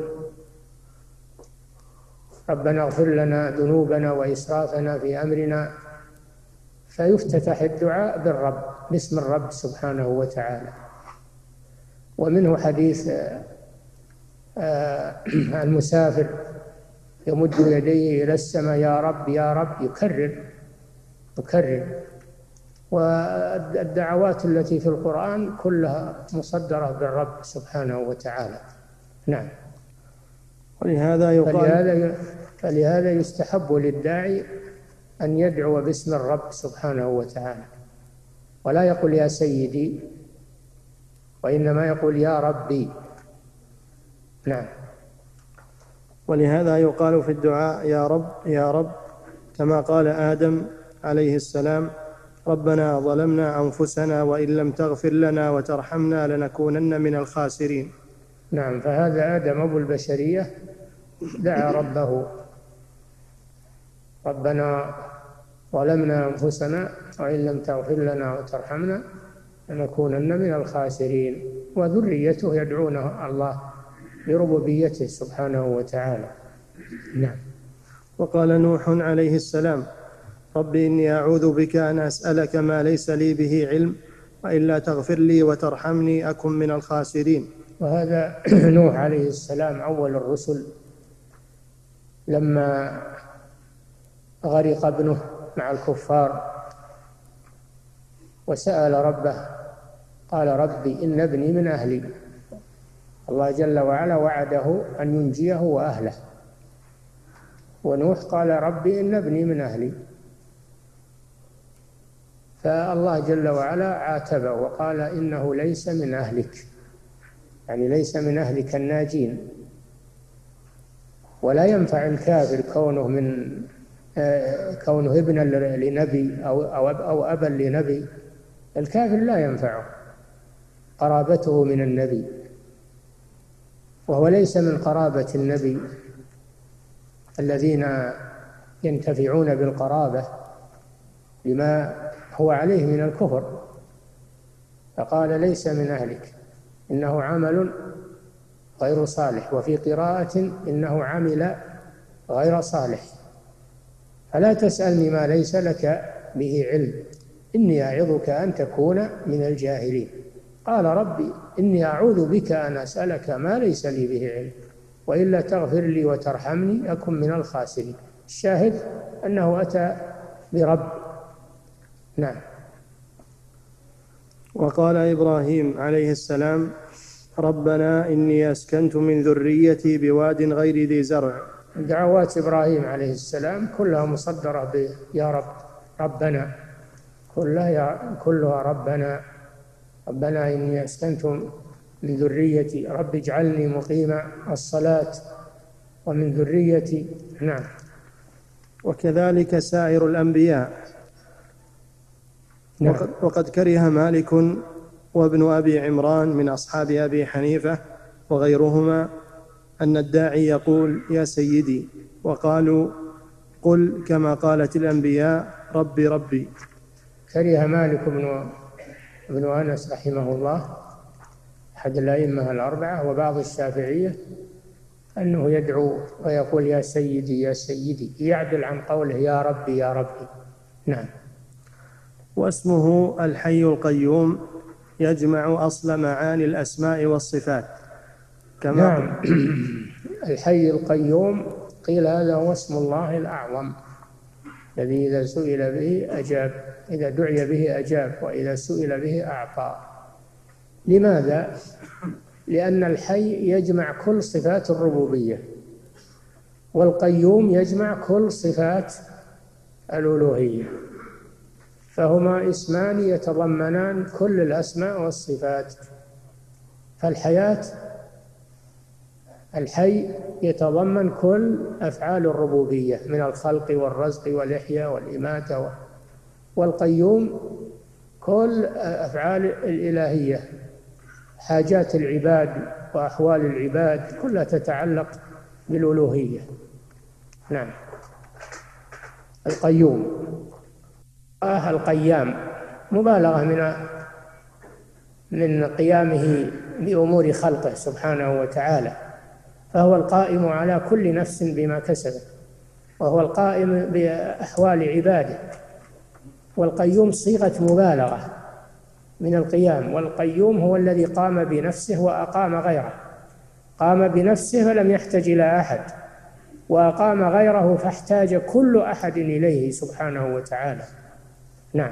ربنا اغفر لنا ذنوبنا وإسرافنا في أمرنا. فيفتتح الدعاء بالرب، باسم الرب سبحانه وتعالى. ومنه حديث المسافر يمد يديه إلى السماء يا رب يا رب، يكرر يكرر. والدعوات التي في القرآن كلها مصدرة بالرب سبحانه وتعالى. نعم. ولهذا يقال فلهذا فلهذا يستحب للداعي أن يدعو باسم الرب سبحانه وتعالى، ولا يقول يا سيدي، وإنما يقول يا ربي. نعم. ولهذا يقال في الدعاء يا رب يا رب، كما قال آدم عليه السلام ربنا ظلمنا أنفسنا وإن لم تغفر لنا وترحمنا لنكونن من الخاسرين. نعم. فهذا آدم أبو البشرية دعا ربه ربنا ظلمنا أنفسنا وإن لم تغفر لنا وترحمنا لنكونن من الخاسرين، وذريته يدعون الله بربوبيته سبحانه وتعالى. نعم. وقال نوح عليه السلام رب إني أعوذ بك أن أسألك ما ليس لي به علم وإلا تغفر لي وترحمني أكن من الخاسرين. وهذا نوح عليه السلام أول الرسل، لما غرق ابنه مع الكفار وسأل ربه قال ربي إن ابني من أهلي. الله جل وعلا وعده أن ينجيه وأهله، ونوح قال ربي إن ابني من أهلي، فالله جل وعلا عاتبه وقال إنه ليس من أهلك، يعني ليس من أهلك الناجين. ولا ينفع الكافر كونه من كونه ابنا لنبي أو أو أو أبا لنبي. الكافر لا ينفعه قرابته من النبي، وهو ليس من قرابة النبي الذين ينتفعون بالقرابة لما هو عليه من الكفر، فقال ليس من أهلك إنه عمل غير صالح، وفي قراءة إنه عمل غير صالح. فلا تسألني ما ليس لك به علم إني أعظك أن تكون من الجاهلين. قال ربي إني أعوذ بك أن أسألك ما ليس لي به علم وإلا تغفر لي وترحمني أكن من الخاسرين. الشاهد أنه أتى برب. نعم. وقال إبراهيم عليه السلام ربنا إني أسكنت من ذريتي بواد غير ذي زرع. دعوات إبراهيم عليه السلام كلها مصدرة ب يا رب، ربنا، كلها كلها ربنا ربنا إني أسكنت من ذريتي، رب اجعلني مقيم الصلاة ومن ذريتي. نعم. وكذلك سائر الأنبياء. نعم. وقد, وقد كره مالك وابن أبي عمران من أصحاب أبي حنيفة وغيرهما أن الداعي يقول يا سيدي، وقالوا قل كما قالت الأنبياء ربي ربي. كره مالك بن ابن أنس رحمه الله أحد الأئمة الأربعة وبعض الشافعية أنه يدعو ويقول يا سيدي يا سيدي، يعدل عن قوله يا ربي يا ربي. نعم. واسمه الحي القيوم يجمع أصل معاني الأسماء والصفات كما نعم. الحي القيوم قيل هذا هو اسم الله الأعظم الذي إذا سئل به أجاب، إذا دعي به أجاب، وإذا سئل به أعطى. لماذا؟ لأن الحي يجمع كل صفات الربوبية، والقيوم يجمع كل صفات الألوهية، فهما اسمان يتضمنان كل الأسماء والصفات. فالحياة الحي يتضمن كل أفعال الربوبية من الخلق والرزق والإحياء والإماتة، والقيوم كل أفعال الإلهية، حاجات العباد وأحوال العباد كلها تتعلق بالألوهية. نعم. القيوم آه القيام مبالغة من من قيامه بأمور خلقه سبحانه وتعالى، فهو القائم على كل نفس بما كسبت، وهو القائم بأحوال عباده. والقيوم صيغة مبالغة من القيام، والقيوم هو الذي قام بنفسه وأقام غيره، قام بنفسه فلم يحتج إلى أحد، وأقام غيره فاحتاج كل أحد إليه سبحانه وتعالى. نعم.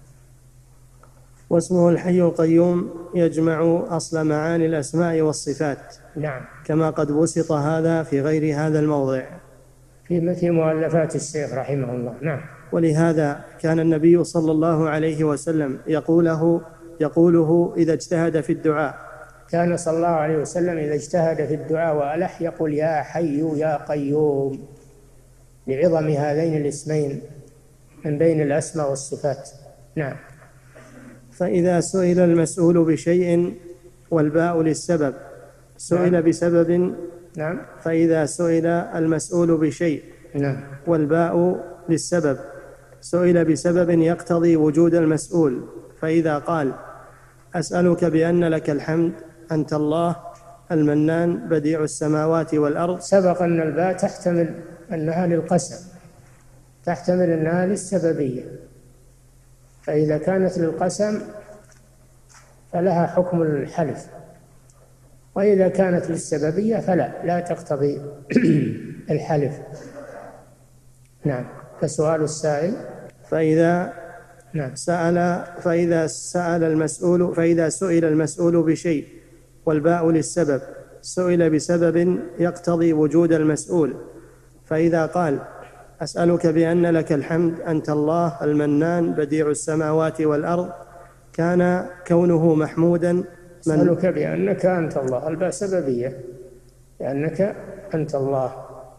واسمه الحي القيوم يجمع أصل معاني الأسماء والصفات. نعم. كما قد بسط هذا في غير هذا الموضع في في مؤلفات الشيخ رحمه الله. نعم. ولهذا كان النبي صلى الله عليه وسلم يقوله يقوله إذا اجتهد في الدعاء. كان صلى الله عليه وسلم إذا اجتهد في الدعاء وألح يقول يا حي يا قيوم، لعظم هذين الاسمين من بين الأسماء والصفات. نعم. فإذا سئل المسؤول بشيء والباء للسبب سئل نعم. بسبب. نعم. فإذا سئل المسؤول بشيء نعم. والباء للسبب سئل بسبب يقتضي وجود المسؤول، فإذا قال أسألك بأن لك الحمد أنت الله المنان بديع السماوات والأرض. سبق أن الباء تحتمل أنها للقسم، تحتمل أنها للسببية، فإذا كانت للقسم فلها حكم الحلف، وإذا كانت للسببية فلا لا تقتضي الحلف. نعم. فسؤال السائل فإذا نعم. سأل فإذا سأل المسؤول فإذا سئل المسؤول بشيء والباء للسبب سئل بسبب يقتضي وجود المسؤول، فإذا قال أسألك بأن لك الحمد أنت الله المنان بديع السماوات والأرض كان كونه محمودا من أسألك بأنك أنت الله، الباء سببية لأنك أنت الله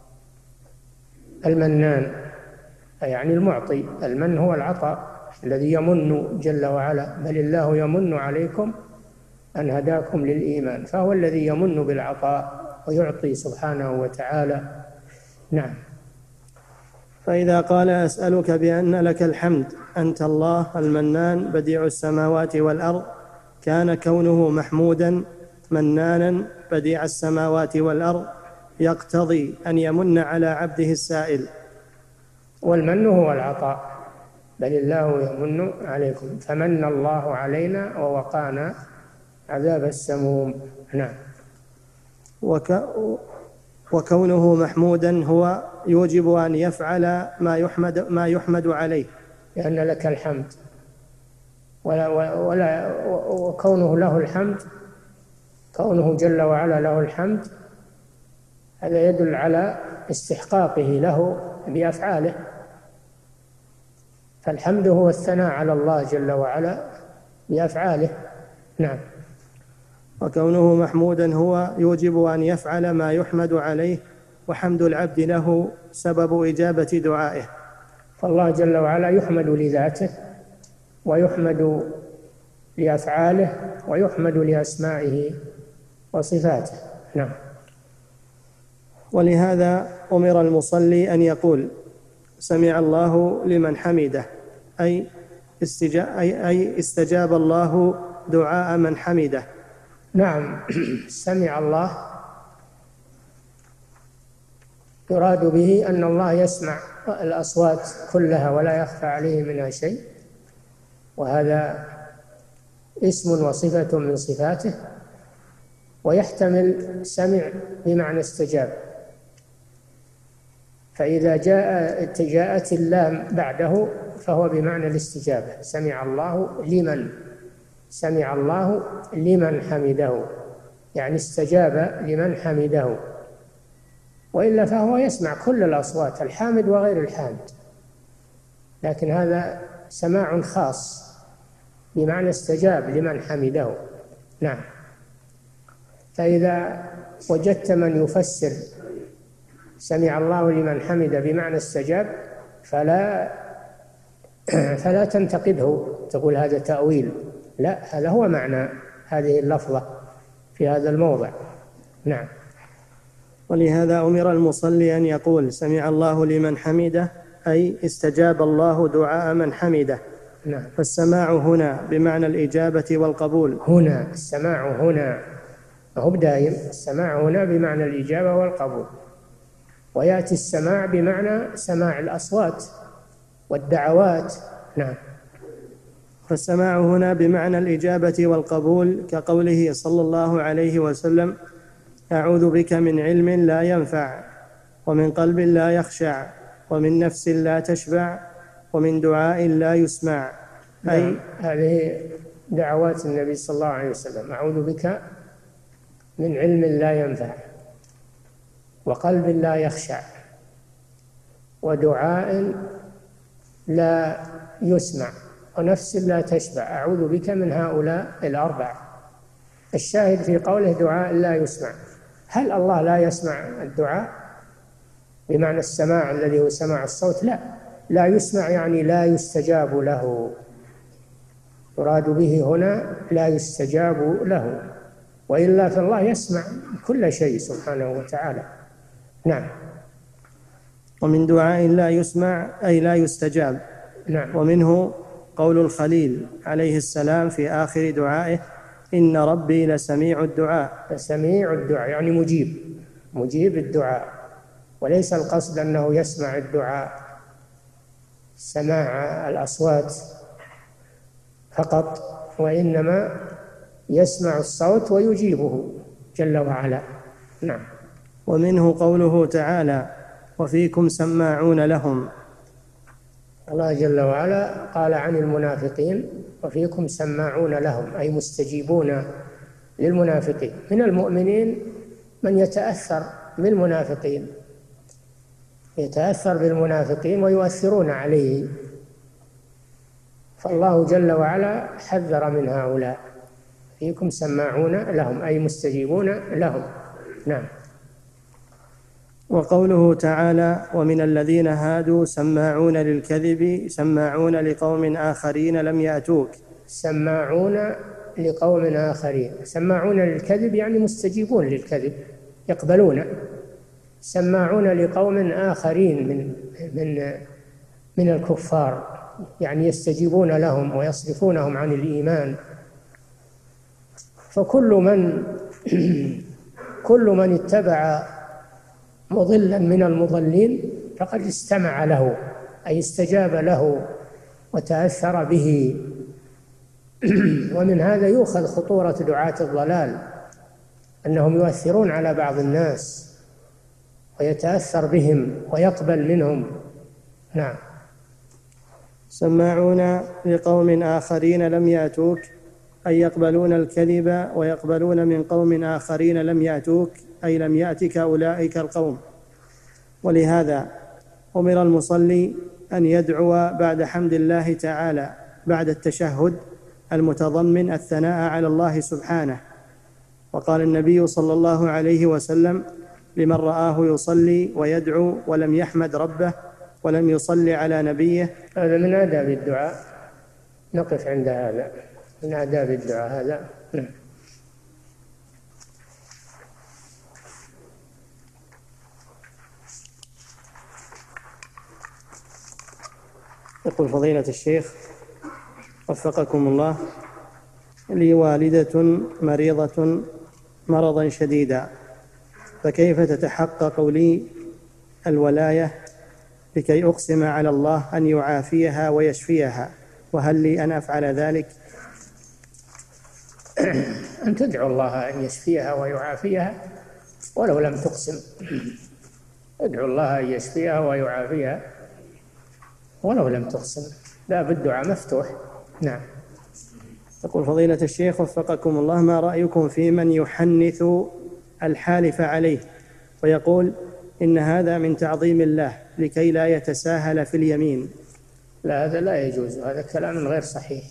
المنان، يعني المعطي. المن هو العطاء الذي يمن جل وعلا، بل الله يمن عليكم أن هداكم للإيمان، فهو الذي يمن بالعطاء ويعطي سبحانه وتعالى. نعم. فإذا قال أسألك بأن لك الحمد أنت الله المنان بديع السماوات والأرض كان كونه محمودا منانا بديع السماوات والأرض يقتضي أن يمن على عبده السائل. والمن هو العطاء، بل الله يمن عليكم فمن الله علينا ووقانا عذاب السموم. نعم. وك وكونه محمودا هو يوجب أن يفعل ما يحمد ما يحمد عليه، لأن لك الحمد، ولا ولا وكونه له الحمد، كونه جل وعلا له الحمد، هذا يدل على استحقاقه له بأفعاله، فالحمد هو الثناء على الله جل وعلا بأفعاله. نعم. وكونه محمودا هو يوجب أن يفعل ما يحمد عليه، وحمد العبد له سبب إجابة دعائه. فالله جل وعلا يحمد لذاته ويحمد لأفعاله ويحمد لأسمائه وصفاته. نعم. ولهذا أمر المصلي أن يقول سمع الله لمن حمده، أي أي استجاب الله دعاء من حمده. نعم. سمع الله يراد به أن الله يسمع الأصوات كلها ولا يخفى عليه منها شيء، وهذا اسم وصفة من صفاته، ويحتمل سمع بمعنى استجاب، فإذا جاء جاءت اللام بعده فهو بمعنى الاستجابة. سمع الله لمن سمع الله لمن حمده، يعني استجاب لمن حمده، وإلا فهو يسمع كل الأصوات الحامد وغير الحامد، لكن هذا سماع خاص بمعنى استجاب لمن حمده. نعم. فإذا وجدت من يفسر سمع الله لمن حمده بمعنى استجاب فلا فلا تنتقده تقول هذا تأويل، لا، هذا هو معنى هذه اللفظة في هذا الموضع. نعم. ولهذا أمر المصلي أن يقول سمع الله لمن حمده، أي استجاب الله دعاء من حمده. نعم. فالسماع هنا بمعنى الإجابة والقبول. هنا السماع هنا هو دائم، السماع هنا بمعنى الإجابة والقبول، ويأتي السماع بمعنى سماع الأصوات والدعوات. نعم. فالسماع هنا بمعنى الإجابة والقبول، كقوله صلى الله عليه وسلم أعوذ بك من علم لا ينفع، ومن قلب لا يخشع، ومن نفس لا تشبع، ومن دعاء لا يسمع. أي نعم، هذه دعوات النبي صلى الله عليه وسلم: أعوذ بك من علم لا ينفع، وقلب لا يخشع، ودعاء لا يسمع، ونفس لا تشبع. أعوذ بك من هؤلاء الأربع. الشاهد في قوله دعاء لا يسمع، هل الله لا يسمع الدعاء بمعنى السماع الذي هو سماع الصوت؟ لا، لا يسمع يعني لا يستجاب له، يراد به هنا لا يستجاب له، وإلا فالله يسمع كل شيء سبحانه وتعالى. نعم. ومن دعاء لا يسمع أي لا يستجاب. نعم. ومنه قول الخليل عليه السلام في آخر دعائه: إن ربي لسميع الدعاء. سميع الدعاء يعني مجيب، مجيب الدعاء، وليس القصد أنه يسمع الدعاء سماع الأصوات فقط، وإنما يسمع الصوت ويجيبه جل وعلا. نعم. ومنه قوله تعالى: وفيكم سماعون لهم. الله جل وعلا قال عن المنافقين: وفيكم سماعون لهم، أي مستجيبون للمنافقين. من المؤمنين من يتأثر بالمنافقين، يتأثر بالمنافقين ويؤثرون عليه، فالله جل وعلا حذر من هؤلاء: فيكم سماعون لهم أي مستجيبون لهم. نعم. وقوله تعالى: ومن الذين هادوا سماعون للكذب سماعون لقوم آخرين لم يأتوك. سماعون لقوم آخرين، سماعون للكذب يعني مستجيبون للكذب، يقبلون. سماعون لقوم آخرين من من من الكفار، يعني يستجيبون لهم ويصرفونهم عن الإيمان. فكل من كل من اتبع مضلا من المضلين فقد استمع له، أي استجاب له وتأثر به. ومن هذا يؤخذ خطورة دعاة الضلال، أنهم يؤثرون على بعض الناس ويتأثر بهم ويقبل منهم. نعم. سماعون لقوم آخرين لم يأتوك أي يقبلون الكذب ويقبلون من قوم آخرين لم يأتوك أي لم يأتك أولئك القوم. ولهذا أمر المصلي أن يدعو بعد حمد الله تعالى بعد التشهد المتضمن الثناء على الله سبحانه. وقال النبي صلى الله عليه وسلم لمن رآه يصلي ويدعو ولم يحمد ربه ولم يصلي على نبيه: هذا من آداب الدعاء. نقف عند هذا، من آداب الدعاء هذا. نعم. يقول فضيلة الشيخ وفقكم الله: لي والدة مريضة مرضا شديدا، فكيف تتحقق لي الولاية لكي أقسم على الله أن يعافيها ويشفيها، وهل لي أن أفعل ذلك؟ أن تدعو الله أن يشفيها ويعافيها ولو لم تقسم. ادعو الله أن يشفيها ويعافيها ولو لم تقسم، لا، بالدعاء مفتوح. نعم. يقول فضيلة الشيخ وفقكم الله: ما رأيكم في من يحنث الحالف عليه ويقول إن هذا من تعظيم الله لكي لا يتساهل في اليمين؟ لا، هذا لا يجوز، هذا كلام غير صحيح،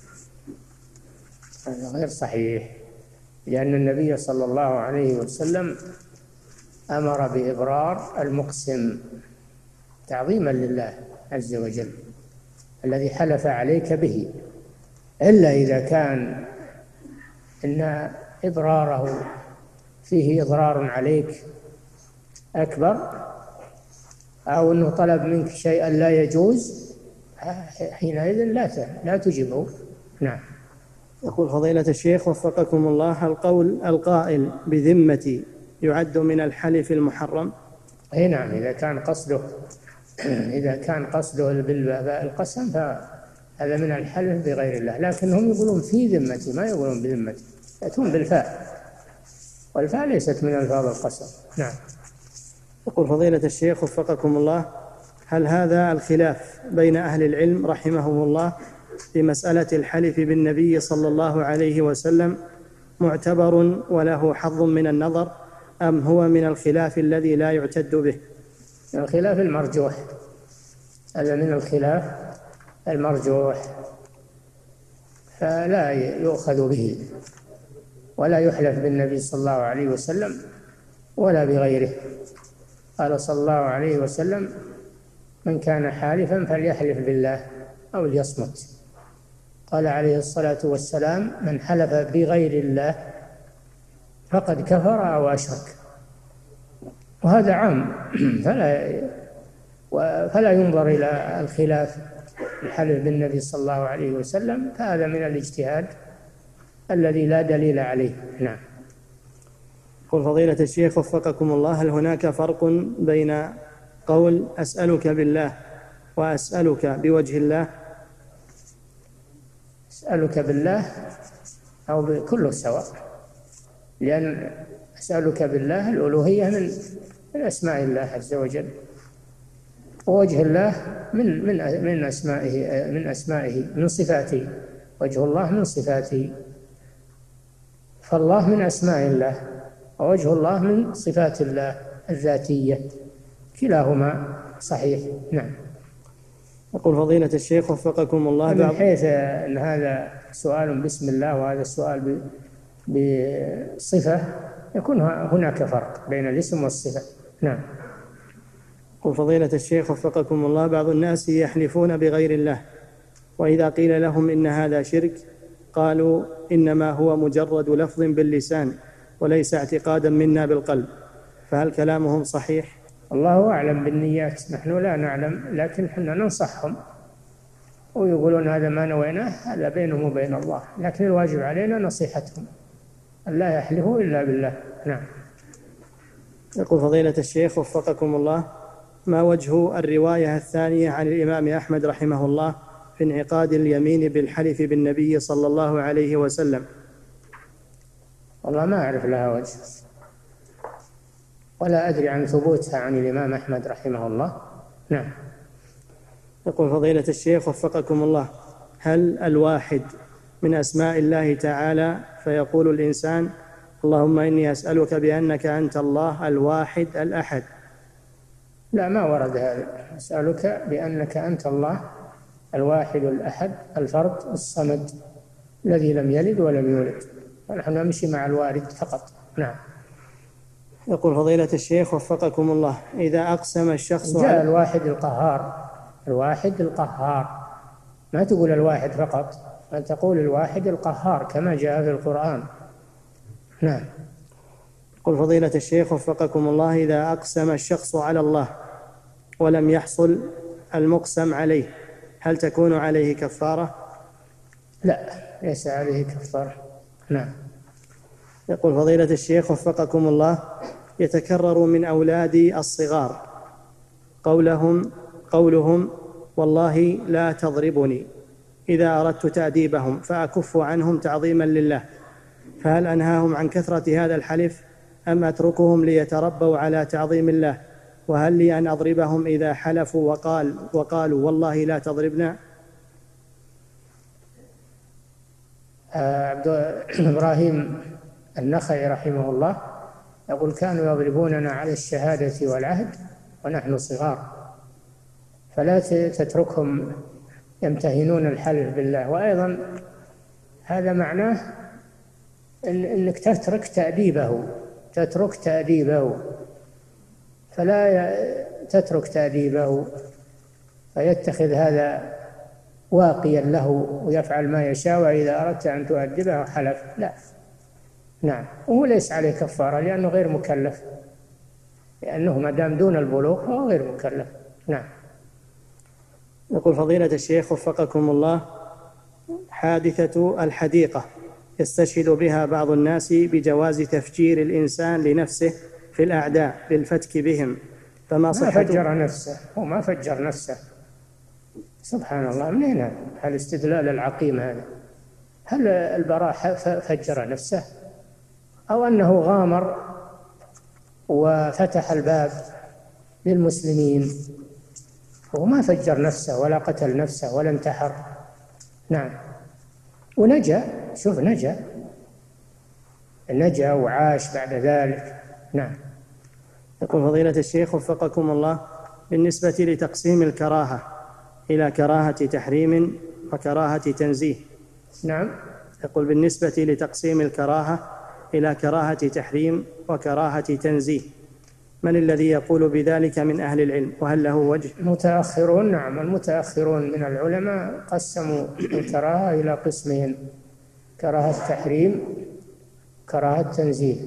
هذا غير صحيح، لأن النبي صلى الله عليه وسلم أمر بإبرار المقسم تعظيما لله عز وجل الذي حلف عليك به، إلا إذا كان إن إبراره فيه إضرار عليك أكبر، أو أنه طلب منك شيئا لا يجوز، حينئذ لا لا تجيبه. نعم. يقول فضيلة الشيخ وفقكم الله: القول القائل بذمتي يعد من الحلف المحرم؟ أي نعم، إذا كان قصده إذا كان قصده بالقسم فهذا من الحلف بغير الله، لكن هم يقولون في ذمتي، ما يقولون بذمتي، يأتون بالفاء والفاء ليست من ألفاظ القسم. نعم. يقول فضيلة الشيخ وفقكم الله: هل هذا الخلاف بين أهل العلم رحمهم الله في مسألة الحلف بالنبي صلى الله عليه وسلم معتبر وله حظ من النظر، أم هو من الخلاف الذي لا يعتد به؟ من الخلاف المرجوح، هذا من الخلاف المرجوح، فلا يؤخذ به ولا يحلف بالنبي صلى الله عليه وسلم ولا بغيره. قال صلى الله عليه وسلم: من كان حالفا فليحلف بالله أو ليصمت. قال عليه الصلاة والسلام: من حلف بغير الله فقد كفر أو أشرك. وهذا عام فلا فلا ينظر إلى الخلاف الحلف بالنبي صلى الله عليه وسلم، فهذا من الاجتهاد الذي لا دليل عليه. نعم. قل فضيلة الشيخ وفقكم الله: هل هناك فرق بين قول أسألك بالله وأسألك بوجه الله؟ أسألك بالله أو بكله سواء، لأن أسألك بالله الألوهية من من أسماء الله عز وجل، ووجه الله من من من أسمائه من أسمائه من صفاته، وجه الله من صفاته، فالله من أسماء الله ووجه الله من صفات الله الذاتية، كلاهما صحيح. نعم. يقول فضيلة الشيخ وفقكم الله: من حيث أن هذا سؤال باسم الله وهذا السؤال بصفة يكون هناك فرق بين الاسم والصفة. نعم. يقول فضيلة الشيخ وفقكم الله: بعض الناس يحلفون بغير الله، وإذا قيل لهم إن هذا شرك قالوا إنما هو مجرد لفظ باللسان وليس اعتقادا منا بالقلب، فهل كلامهم صحيح؟ الله أعلم بالنيات، نحن لا نعلم، لكن احنا ننصحهم ويقولون هذا ما نويناه، هذا بينهم وبين الله، لكن الواجب علينا نصيحتهم أن لا يحلفوا إلا بالله. نعم. يقول فضيلة الشيخ وفقكم الله: ما وجه الرواية الثانية عن الإمام أحمد رحمه الله في انعقاد اليمين بالحلف بالنبي صلى الله عليه وسلم؟ والله ما أعرف لها وجه، ولا أدري عن ثبوتها عن الإمام أحمد رحمه الله. نعم. يقول فضيلة الشيخ وفقكم الله: هل الواحد من أسماء الله تعالى فيقول الإنسان اللهم إني أسألك بأنك أنت الله الواحد الأحد؟ لا، ما ورد هذا. أسألك بأنك أنت الله الواحد الأحد الفرد الصمد الذي لم يلد ولم يولد، ونحن نمشي مع الوارد فقط. نعم. يقول فضيلة الشيخ وفقكم الله: إذا أقسم الشخص جاء على الواحد القهار، الواحد القهار، ما تقول الواحد فقط، بل تقول الواحد القهار كما جاء في القرآن. نعم. يقول فضيلة الشيخ وفقكم الله: إذا أقسم الشخص على الله ولم يحصل المقسم عليه هل تكون عليه كفارة؟ لا، ليس عليه كفارة. نعم. يقول فضيلة الشيخ وفقكم الله: يتكرر من أولادي الصغار قولهم قولهم والله لا تضربني إذا أردت تأديبهم فأكف عنهم تعظيما لله، فهل أنهاهم عن كثرة هذا الحلف أم أتركهم ليتربوا على تعظيم الله؟ وهل لي أن أضربهم إذا حلفوا وقال وقالوا والله لا تضربنا؟ عبد إبراهيم النخعي رحمه الله يقول: كانوا يضربوننا على الشهادة والعهد ونحن صغار، فلا تتركهم يمتهنون الحلف بالله. وأيضا هذا معناه إن إنك تترك تأديبه تترك تأديبه فلا تترك تأديبه فيتخذ هذا واقيا له ويفعل ما يشاء، وإذا أردت أن تؤدبه حلف. لا. نعم. وهو ليس عليه كفارة لأنه غير مكلف، لأنه ما دام دون البلوغ فهو غير مكلف. نعم. يقول فضيلة الشيخ وفقكم الله: حادثة الحديقة يستشهد بها بعض الناس بجواز تفجير الإنسان لنفسه في الأعداء للفتك بهم، فما صحته؟ ما فجر نفسه، هو ما فجر نفسه. سبحان الله، منين هذا الاستدلال العقيم هذا؟ هل البراء فجر نفسه؟ أو أنه غامر وفتح الباب للمسلمين وما فجر نفسه ولا قتل نفسه ولا انتحر. نعم، ونجا، شوف نجا نجا وعاش بعد ذلك. نعم. يقول فضيلة الشيخ وفقكم الله، بالنسبة لتقسيم الكراهة إلى كراهة تحريم وكراهة تنزيه. نعم. يقول بالنسبة لتقسيم الكراهة إلى كراهة تحريم وكراهة تنزيه، من الذي يقول بذلك من أهل العلم، وهل له وجه؟ المتأخرون. نعم، المتأخرون من العلماء قسموا الكراهة إلى قسمين: كراهة تحريم، كراهة تنزيه،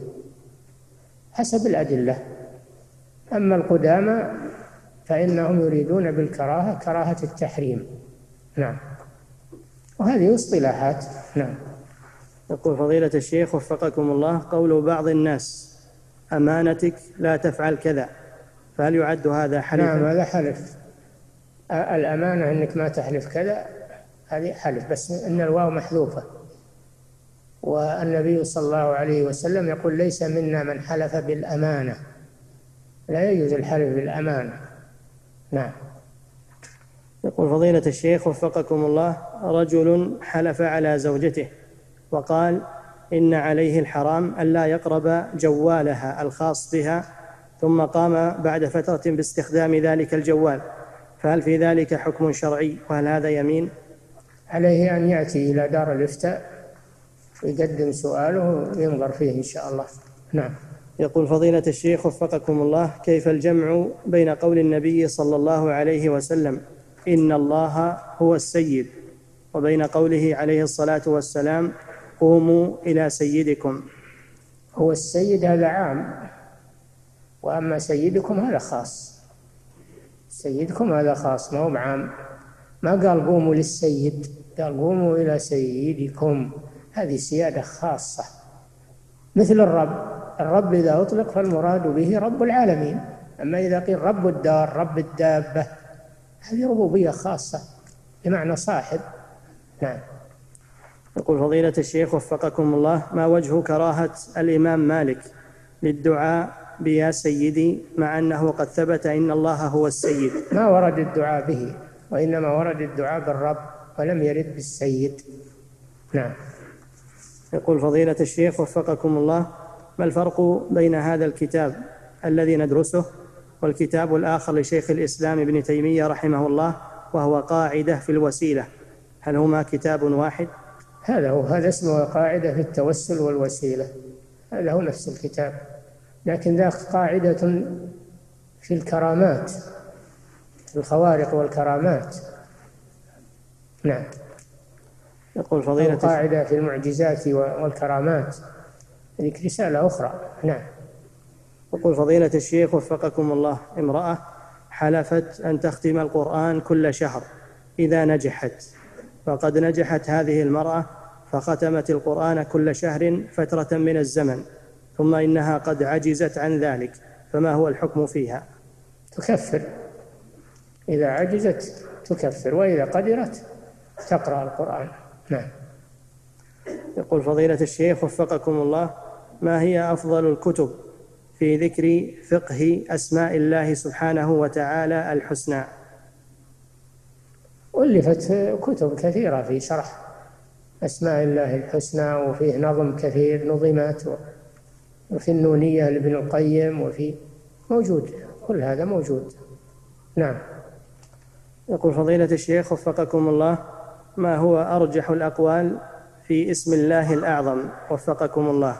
حسب الأدلة. أما القدامى فإنهم يريدون بالكراهة كراهة التحريم. نعم، وهذه اصطلاحات. نعم. يقول فضيلة الشيخ وفقكم الله، قول بعض الناس أمانتك لا تفعل كذا، فهل يعد هذا حلفا؟ نعم، هذا حلف. الأمانة أنك ما تحلف كذا، هذه حلف، بس إن الواو محذوفة. والنبي صلى الله عليه وسلم يقول: ليس منا من حلف بالأمانة، لا يجوز الحلف بالأمانة. نعم. يقول فضيلة الشيخ وفقكم الله، رجل حلف على زوجته وقال إن عليه الحرام ألا يقرب جوالها الخاص بها، ثم قام بعد فترة باستخدام ذلك الجوال، فهل في ذلك حكم شرعي، وهل هذا يمين؟ عليه أن يأتي إلى دار الإفتاء ويقدم سؤاله وينظر فيه إن شاء الله. نعم. يقول فضيلة الشيخ وفقكم الله، كيف الجمع بين قول النبي صلى الله عليه وسلم إن الله هو السيد، وبين قوله عليه الصلاة والسلام قوموا إلى سيدكم؟ هو السيد هذا عام، وأما سيدكم هذا خاص. سيدكم هذا خاص، ما هو بعام. ما قال قوموا للسيد، قال قوموا إلى سيدكم، هذه سيادة خاصة. مثل الرب، الرب إذا أطلق فالمراد به رب العالمين، أما إذا قيل رب الدار، رب الدابة، هذه ربوبية خاصة بمعنى صاحب. نعم. يقول فضيلة الشيخ وفقكم الله، ما وجه كراهة الإمام مالك للدعاء بيا سيدي مع أنه قد ثبت إن الله هو السيد؟ ما ورد الدعاء به، وإنما ورد الدعاء بالرب ولم يرد بالسيد. نعم. يقول فضيلة الشيخ وفقكم الله، ما الفرق بين هذا الكتاب الذي ندرسه والكتاب الآخر لشيخ الإسلام ابن تيمية رحمه الله وهو قاعدة في الوسيلة، هل هما كتاب واحد؟ هذا هو، هذا اسمه قاعدة في التوسل والوسيلة، هذا هو نفس الكتاب، لكن ذاك قاعدة في الكرامات، في الخوارق والكرامات. نعم. يقول فضيلة قاعدة في المعجزات والكرامات، هذه رسالة أخرى. نعم. يقول فضيلة الشيخ وفقكم الله، امرأة حلفت أن تختم القرآن كل شهر إذا نجحت، وقد نجحت هذه المرأة فختمت القرآن كل شهر فترة من الزمن، ثم إنها قد عجزت عن ذلك، فما هو الحكم فيها؟ تكفر، إذا عجزت تكفر، وإذا قدرت تقرأ القرآن. نعم. يقول فضيلة الشيخ وفقكم الله، ما هي أفضل الكتب في ذكر فقه أسماء الله سبحانه وتعالى الحسنى؟ ألفت كتب كثيرة في شرح أسماء الله الحسنى، وفيه نظم كثير نظمات، وفي النونية لابن القيم، وفي موجود، كل هذا موجود. نعم. يقول فضيلة الشيخ وفقكم الله، ما هو أرجح الأقوال في اسم الله الأعظم وفقكم الله؟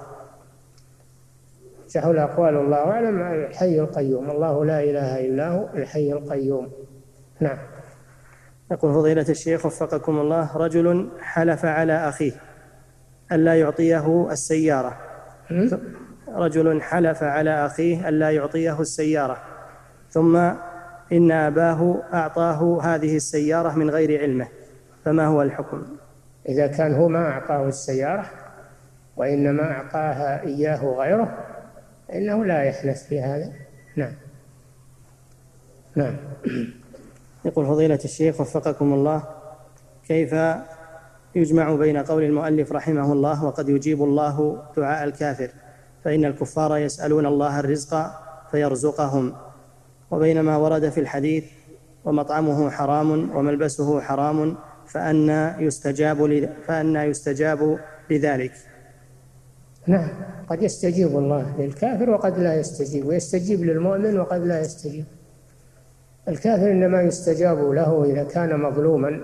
أرجح الأقوال الله أعلم الحي القيوم، الله لا إله إلا هو الحي القيوم. نعم. يقول فضيلة الشيخ وفقكم الله، رجل حلف على أخيه ألا يعطيه السيارة، رجل حلف على أخيه ألا يعطيه السيارة، ثم إن أباه أعطاه هذه السيارة من غير علمه، فما هو الحكم؟ إذا كان هو ما أعطاه السيارة وإنما أعطاها إياه غيره إنه لا يحلف في هذا. نعم. نعم. يقول فضيلة الشيخ وفقكم الله، كيف يجمع بين قول المؤلف رحمه الله وقد يجيب الله دعاء الكافر فإن الكفار يسألون الله الرزق فيرزقهم. وبينما ورد في الحديث ومطعمه حرام وملبسه حرام فأنى يستجاب, فأنى يستجاب لذلك. نعم، قد يستجيب الله للكافر وقد لا يستجيب، ويستجيب للمؤمن وقد لا يستجيب. الكافر إنما يستجاب له إذا كان مظلوما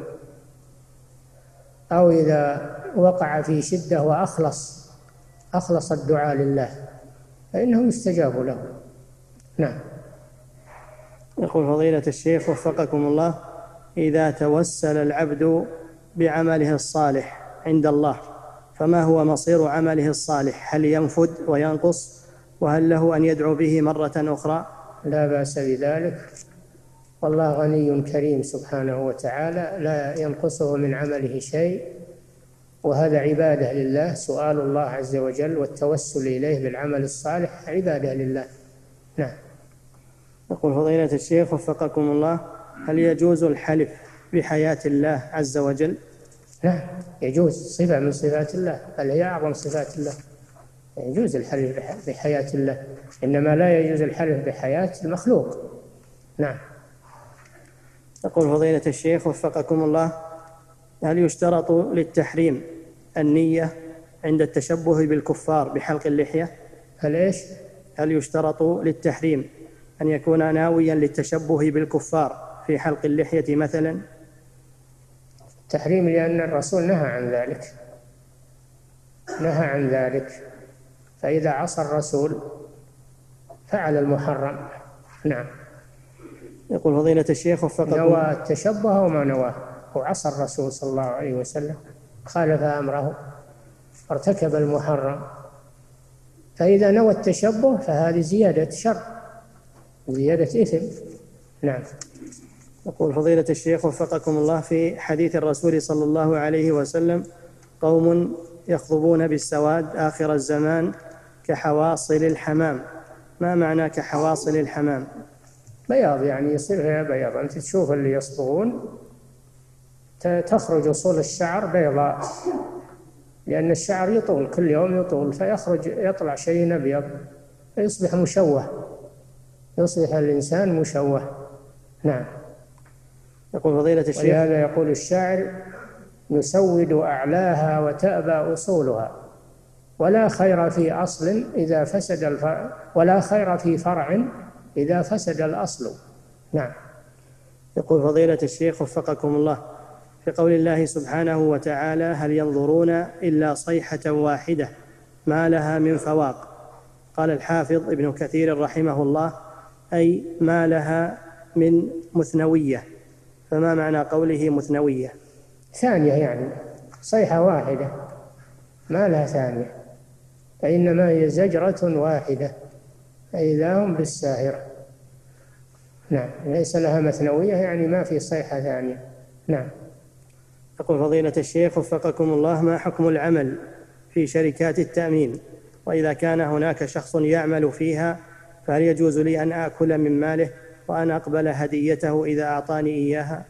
أو إذا وقع في شدة وأخلص أخلص الدعاء لله فإنه يستجاب له. نعم. يقول فضيلة الشيخ وفقكم الله: إذا توسل العبد بعمله الصالح عند الله فما هو مصير عمله الصالح؟ هل ينفد وينقص؟ وهل له أن يدعو به مرة أخرى؟ لا بأس بذلك، والله غني كريم سبحانه وتعالى، لا ينقصه من عمله شيء، وهذا عبادة لله. سؤال الله عز وجل والتوسل إليه بالعمل الصالح عبادة لله. نعم. يقول فضيلة الشيخ وفقكم الله: هل يجوز الحلف بحياة الله عز وجل؟ نعم يجوز، صفة من صفات الله، بل هي أعظم صفات الله. يجوز الحلف بحياة الله، إنما لا يجوز الحلف بحياة المخلوق. نعم. يقول فضيلة الشيخ وفقكم الله: هل يشترط للتحريم النية عند التشبه بالكفار بحلق اللحية؟ هل إيش؟ هل يشترط للتحريم أن يكون ناويا للتشبه بالكفار في حلق اللحية مثلا؟ تحريم لأن الرسول نهى عن ذلك، نهى عن ذلك، فإذا عصى الرسول فعل المحرم. نعم. يقول فضيلة الشيخ وفقكم: نوى التشبه وما نواه، وعصى الرسول صلى الله عليه وسلم، خالف أمره، ارتكب المحرم. فإذا نوى التشبه فهذه زيادة شر، زيادة إثم. نعم. يقول فضيلة الشيخ وفقكم الله: في حديث الرسول صلى الله عليه وسلم: قوم يخضبون بالسواد آخر الزمان كحواصل الحمام. ما معنى كحواصل الحمام؟ بياض، يعني يصير فيها بياض. أنت تشوف اللي يصبغون تخرج أصول الشعر بيضاء، لأن الشعر يطول كل يوم يطول، فيخرج يطلع شيء أبيض فيصبح مشوه، يصبح الإنسان مشوه. نعم. يقول فضيلة الشيخ: ولهذا يقول الشاعر: نسود أعلاها وتأبى أصولها، ولا خير في أصل إذا فسد الفرع، ولا خير في فرع إذا فسد الأصل. نعم. يقول فضيلة الشيخ وفقكم الله: في قول الله سبحانه وتعالى: هل ينظرون إلا صيحة واحدة ما لها من فواق، قال الحافظ ابن كثير رحمه الله: أي ما لها من مثنوية. فما معنى قوله مثنوية؟ ثانية، يعني صيحة واحدة ما لها ثانية، فإنما هي زجرة واحدة فإذا هم بالساهرة. نعم. ليس لها مثنوية، يعني ما في صيحة ثانية. نعم. يقول فضيلة الشيخ وفقكم الله: ما حكم العمل في شركات التأمين؟ وإذا كان هناك شخص يعمل فيها فهل يجوز لي أن آكل من ماله وأن أقبل هديته إذا أعطاني إياها؟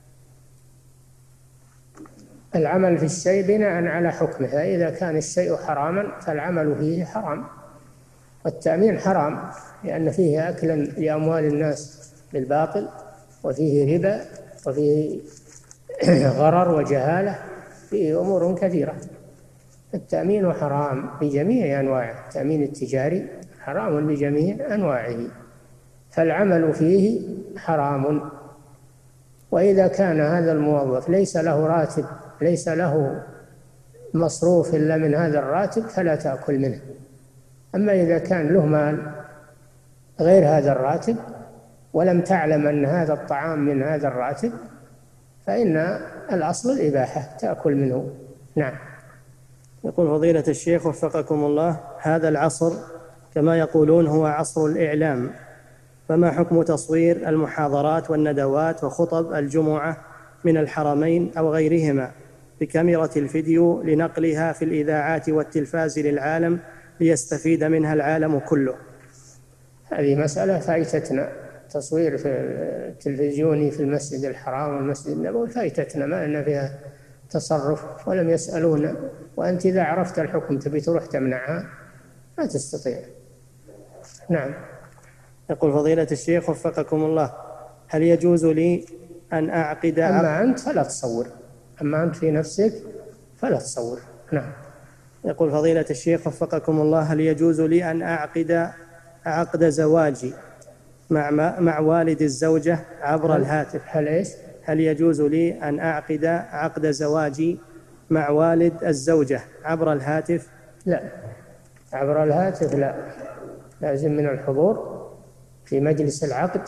العمل في الشيء بناء على حكمه، فإذا كان الشيء حراما فالعمل فيه حرام، والتأمين حرام لأن فيه أكلا لأموال الناس بالباطل، وفيه ربا، وفيه غرر وجهالة، فيه أمور كثيرة. التأمين حرام بجميع أنواعه، التأمين التجاري حرام بجميع أنواعه، فالعمل فيه حرام. وإذا كان هذا الموظف ليس له راتب، ليس له مصروف إلا من هذا الراتب، فلا تأكل منه. أما إذا كان له مال غير هذا الراتب ولم تعلم أن هذا الطعام من هذا الراتب فإن الأصل الإباحة، تأكل منه. نعم. يقول فضيلة الشيخ وفقكم الله: هذا العصر كما يقولون هو عصر الإعلام، فما حكم تصوير المحاضرات والندوات وخطب الجمعة من الحرمين أو غيرهما بكاميرا الفيديو لنقلها في الإذاعات والتلفاز للعالم ليستفيد منها العالم كله؟ هذه مسألة فائتتنا، تصوير في التلفزيوني في المسجد الحرام والمسجد النبوي فائتتنا، ما لنا فيها تصرف ولم يسألونا، وأنت إذا عرفت الحكم تبي تروح تمنعها، ما تستطيع. نعم. يقول فضيلة الشيخ وفقكم الله، هل يجوز لي أن أعقد أما أنت فلا تصور، أما أنت في نفسك فلا تصور. نعم. يقول فضيلة الشيخ وفقكم الله، هل يجوز لي أن أعقد عقد زواجي مع مع والد الزوجة عبر هل الهاتف؟ هل إيش؟ هل يجوز لي أن أعقد عقد زواجي مع والد الزوجة عبر الهاتف؟ لا، عبر الهاتف لا، لازم من الحضور في مجلس العقد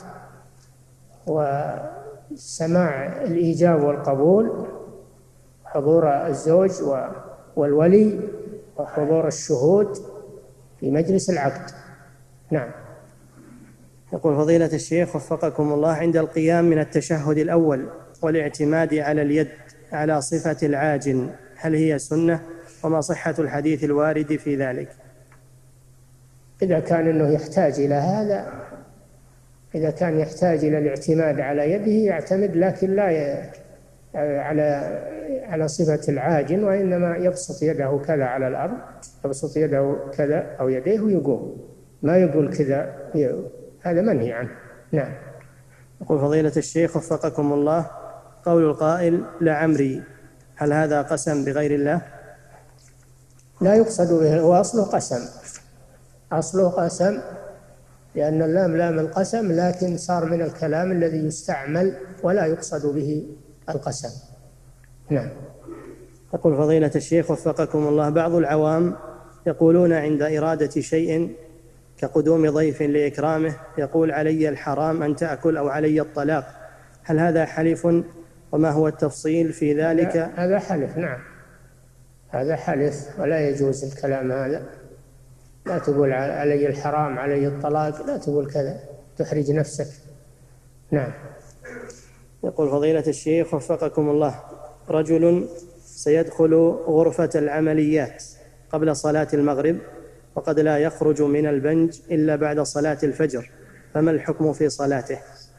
وسماع الإيجاب والقبول، حضور الزوج والولي وحضور الشهود في مجلس العقد. نعم. يقول فضيلة الشيخ وفقكم الله، عند القيام من التشهد الأول والاعتماد على اليد على صفة العاجن، هل هي سنة؟ وما صحة الحديث الوارد في ذلك؟ إذا كان أنه يحتاج إلى هذا، إذا كان يحتاج إلى الاعتماد على يده يعتمد، لكن لا ي... على على صفة العاجن، وإنما يبسط يده كذا على الأرض، يبسط يده كذا أو يديه ويقوم، ما يقول كذا، هذا منهي عنه. نعم. يقول فضيلة الشيخ وفقكم الله، قول القائل لعمري، هل هذا قسم بغير الله؟ لا يقصد به، هو أصله قسم، أصله قسم، لأن اللام لام القسم، لكن صار من الكلام الذي يستعمل ولا يقصد به القسم. نعم. يقول فضيلة الشيخ وفقكم الله، بعض العوام يقولون عند إرادة شيء كقدوم ضيف لإكرامه يقول علي الحرام أن تأكل أو علي الطلاق، هل هذا حلف؟ وما هو التفصيل في ذلك؟ هذا حلف. نعم، هذا حلف ولا يجوز الكلام هذا. لا تقول علي الحرام علي الطلاق، لا تقول كذا، تحرج نفسك. نعم. يقول فضيلة الشيخ وفقكم الله، رجل سيدخل غرفة العمليات قبل صلاة المغرب وقد لا يخرج من البنج إلا بعد صلاة الفجر، فما الحكم في صلاته؟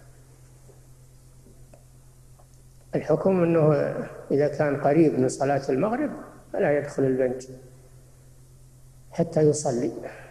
الحكم أنه إذا كان قريب من صلاة المغرب فلا يدخل البنج حتى يصلي.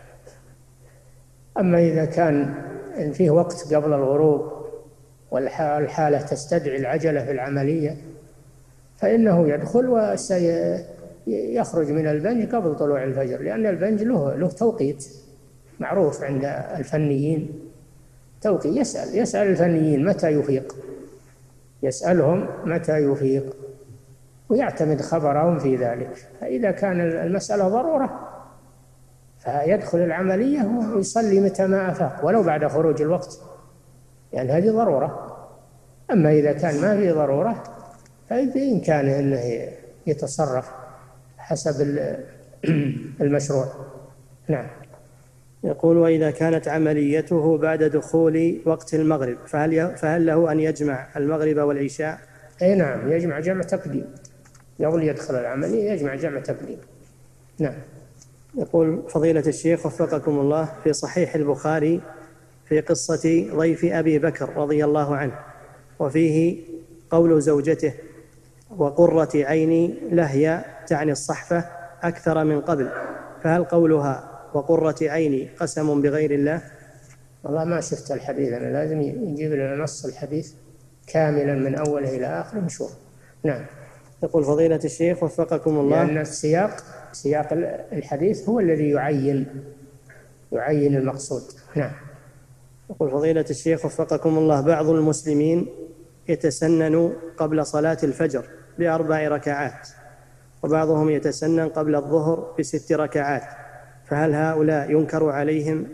أما إذا كان فيه وقت قبل الغروب والحالة تستدعي العجلة في العملية فإنه يدخل وسيخرج من البنج قبل طلوع الفجر، لأن البنج له له توقيت معروف عند الفنيين، توقيت. يسأل يسأل الفنيين متى يفيق، يسألهم متى يفيق ويعتمد خبرهم في ذلك. فإذا كان المسألة ضرورة فيدخل العملية ويصلي متى ما أفاق ولو بعد خروج الوقت، يعني هذه ضرورة. أما إذا كان ما في ضرورة فبإمكانه أنه يتصرف حسب المشروع. نعم. يقول وإذا كانت عمليته بعد دخول وقت المغرب فهل, فهل له أن يجمع المغرب والعشاء؟ أي نعم، يجمع جمع تقديم، قبل يدخل العملية يجمع جمع تقديم. نعم. يقول فضيلة الشيخ وفقكم الله، في صحيح البخاري في قصة ضيف أبي بكر رضي الله عنه، وفيه قول زوجته وقرة عيني لهي تعني الصحفة أكثر من قبل، فهل قولها وقرة عيني قسم بغير الله؟ والله ما شفت الحديث، أنا لازم يجيب لنا نص الحديث كاملا من أوله إلى آخره نشوف. نعم. يقول فضيلة الشيخ وفقكم الله، لأن السياق سياق الحديث هو الذي يعين يعين المقصود. نعم. يقول فضيلة الشيخ وفقكم الله، بعض المسلمين يتسنن قبل صلاة الفجر بأربع ركعات، وبعضهم يتسنن قبل الظهر بست ركعات، فهل هؤلاء ينكر عليهم؟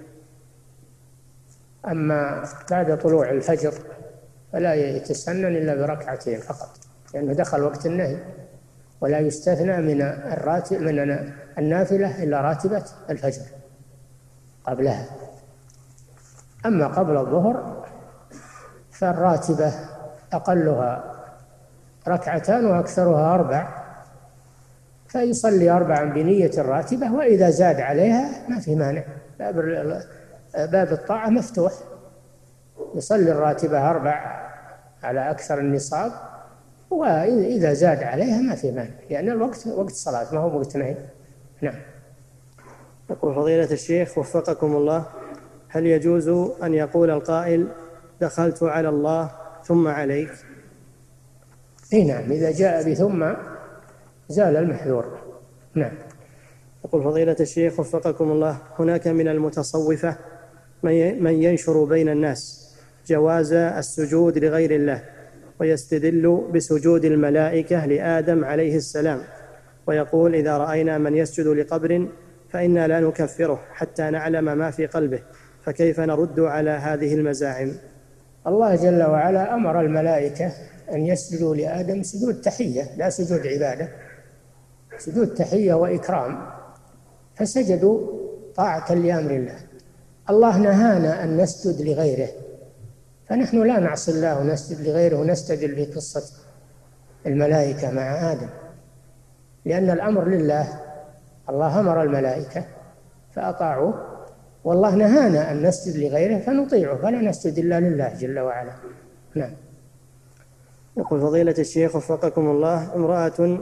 أما بعد طلوع الفجر فلا يتسنن إلا بركعتين فقط، لأنه دخل وقت النهي، ولا يستثنى من الراتب من النافلة إلا راتبة الفجر قبلها. أما قبل الظهر فالراتبة أقلها ركعتان وأكثرها أربع، فيصلي أربعا بنية الراتبة، وإذا زاد عليها ما في مانع، باب باب الطاعة مفتوح، يصلي الراتبة أربع على أكثر النصاب، وإذا زاد عليها ما في مانع، لأن الوقت وقت صلاة ما هو وقت نهي. نعم. يقول فضيلة الشيخ وفقكم الله، هل يجوز أن يقول القائل دخلت على الله ثم عليك؟ اي نعم، إذا جاء بثم زال المحذور. نعم. يقول فضيلة الشيخ وفقكم الله، هناك من المتصوفة من ينشر بين الناس جواز السجود لغير الله، ويستدل بسجود الملائكة لآدم عليه السلام، ويقول إذا رأينا من يسجد لقبر فإنا لا نكفره حتى نعلم ما في قلبه، فكيف نرد على هذه المزاعم؟ الله جل وعلا أمر الملائكة أن يسجدوا لآدم سجود تحية لا سجود عبادة، سجود تحية وإكرام، فسجدوا طاعة لأمر الله. الله نهانا أن نسجد لغيره، فنحن لا نعصي الله ونسجد لغيره ونستدل بقصة الملائكة مع آدم، لأن الأمر لله. الله أمر الملائكة فأطاعوه، والله نهانا أن نسجد لغيره فنطيعه، فلا نسجد إلا لله جل وعلا. نعم. يقول فضيلة الشيخ وفقكم الله، امرأة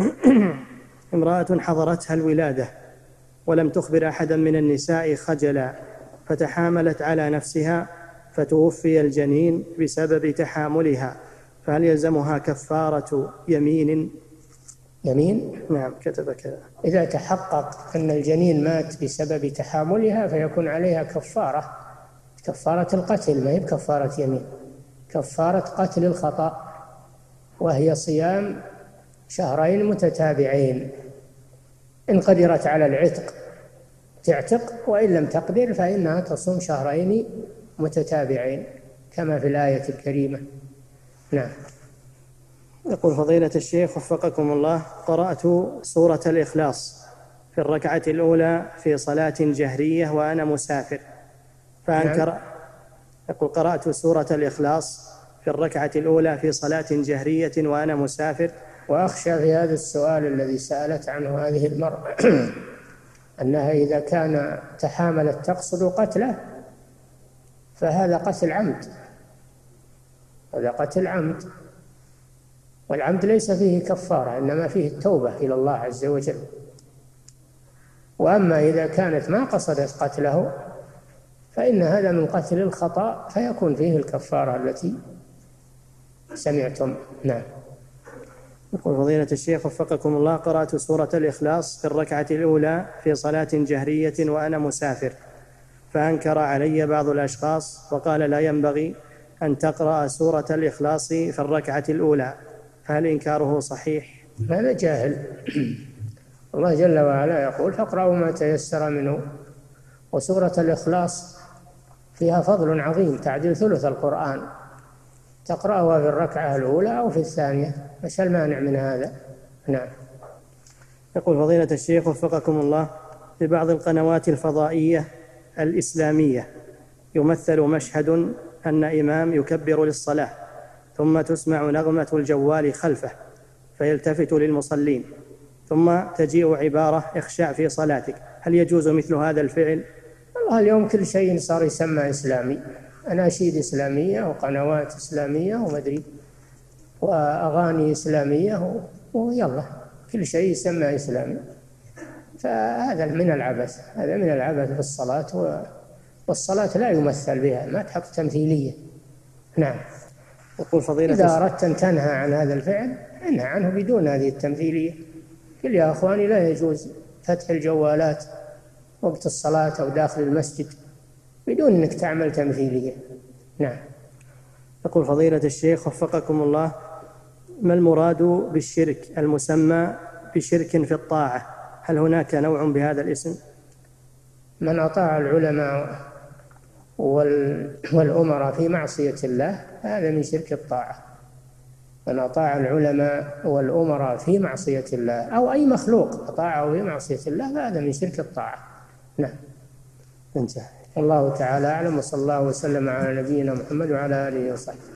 امرأة حضرتها الولادة ولم تخبر أحدا من النساء خجلا، فتحاملت على نفسها فتوفي الجنين بسبب تحاملها، فهل يلزمها كفارة يمين؟ يمين؟ نعم، كتب كذا. إذا تحقق أن الجنين مات بسبب تحاملها فيكون عليها كفارة، كفارة القتل، ما هي بكفارة يمين، كفارة قتل الخطأ، وهي صيام شهرين متتابعين. إن قدرت على العتق تعتق، وإن لم تقدر فإنها تصوم شهرين متتابعين كما في الآية الكريمة. نعم. يقول فضيلة الشيخ وفقكم الله، قرأت سورة الإخلاص في الركعة الأولى في صلاة جهرية وأنا مسافر، فأنكر. نعم. يقول قرأت سورة الإخلاص في الركعة الأولى في صلاة جهرية وأنا مسافر. وأخشى في هذا السؤال الذي سألت عنه هذه المرأة أنها إذا كان تحاملت تقصد قتله فهذا قتل عمد، هذا قتل عمد، والعمد ليس فيه كفارة، إنما فيه التوبة إلى الله عز وجل. وأما إذا كانت ما قصدت قتله فإن هذا من قتل الخطأ، فيكون فيه الكفارة التي سمعتم. نعم. يقول فضيلة الشيخ وفقكم الله، قرأت سورة الإخلاص في الركعة الأولى في صلاة جهرية وأنا مسافر، فأنكر علي بعض الأشخاص وقال لا ينبغي أن تقرأ سورة الإخلاص في الركعة الأولى، فهل إنكاره صحيح؟ هذا جاهل. الله جل وعلا يقول فاقرأوا ما تيسر منه، وسورة الإخلاص فيها فضل عظيم تعدل ثلث القرآن، تقرأها في الركعة الأولى أو في الثانية، فش المانع من هذا؟ نعم. يقول فضيلة الشيخ وفقكم الله، في بعض القنوات الفضائية الإسلامية يمثل مشهد أن إمام يكبر للصلاة ثم تسمع نغمة الجوال خلفه فيلتفت للمصلين، ثم تجيء عبارة اخشع في صلاتك، هل يجوز مثل هذا الفعل؟ والله اليوم كل شيء صار يسمى إسلامي، أناشيد إسلامية وقنوات إسلامية ومدري وأغاني إسلامية ويلا كل شيء يسمى إسلامي، فهذا من العبث، هذا من العبث في الصلاة، والصلاة لا يمثل بها، ما تحط تمثيلية. نعم. يقول فضيلة إذا أردت أن تنهى عن هذا الفعل انهى عنه بدون هذه التمثيلية. قل يا أخواني لا يجوز فتح الجوالات وقت الصلاة أو داخل المسجد بدون أنك تعمل تمثيلية. نعم. يقول فضيلة الشيخ وفقكم الله، ما المراد بالشرك المسمى بشرك في الطاعة؟ هل هناك نوع بهذا الاسم؟ من أطاع العلماء والأمراء في معصية الله هذا من شرك الطاعة. من أطاع العلماء والأمراء في معصية الله أو أي مخلوق أطاعه في معصية الله فهذا من شرك الطاعة. نعم. انتهى. الله تعالى أعلم، وصلى الله وسلم على نبينا محمد وعلى آله وصحبه.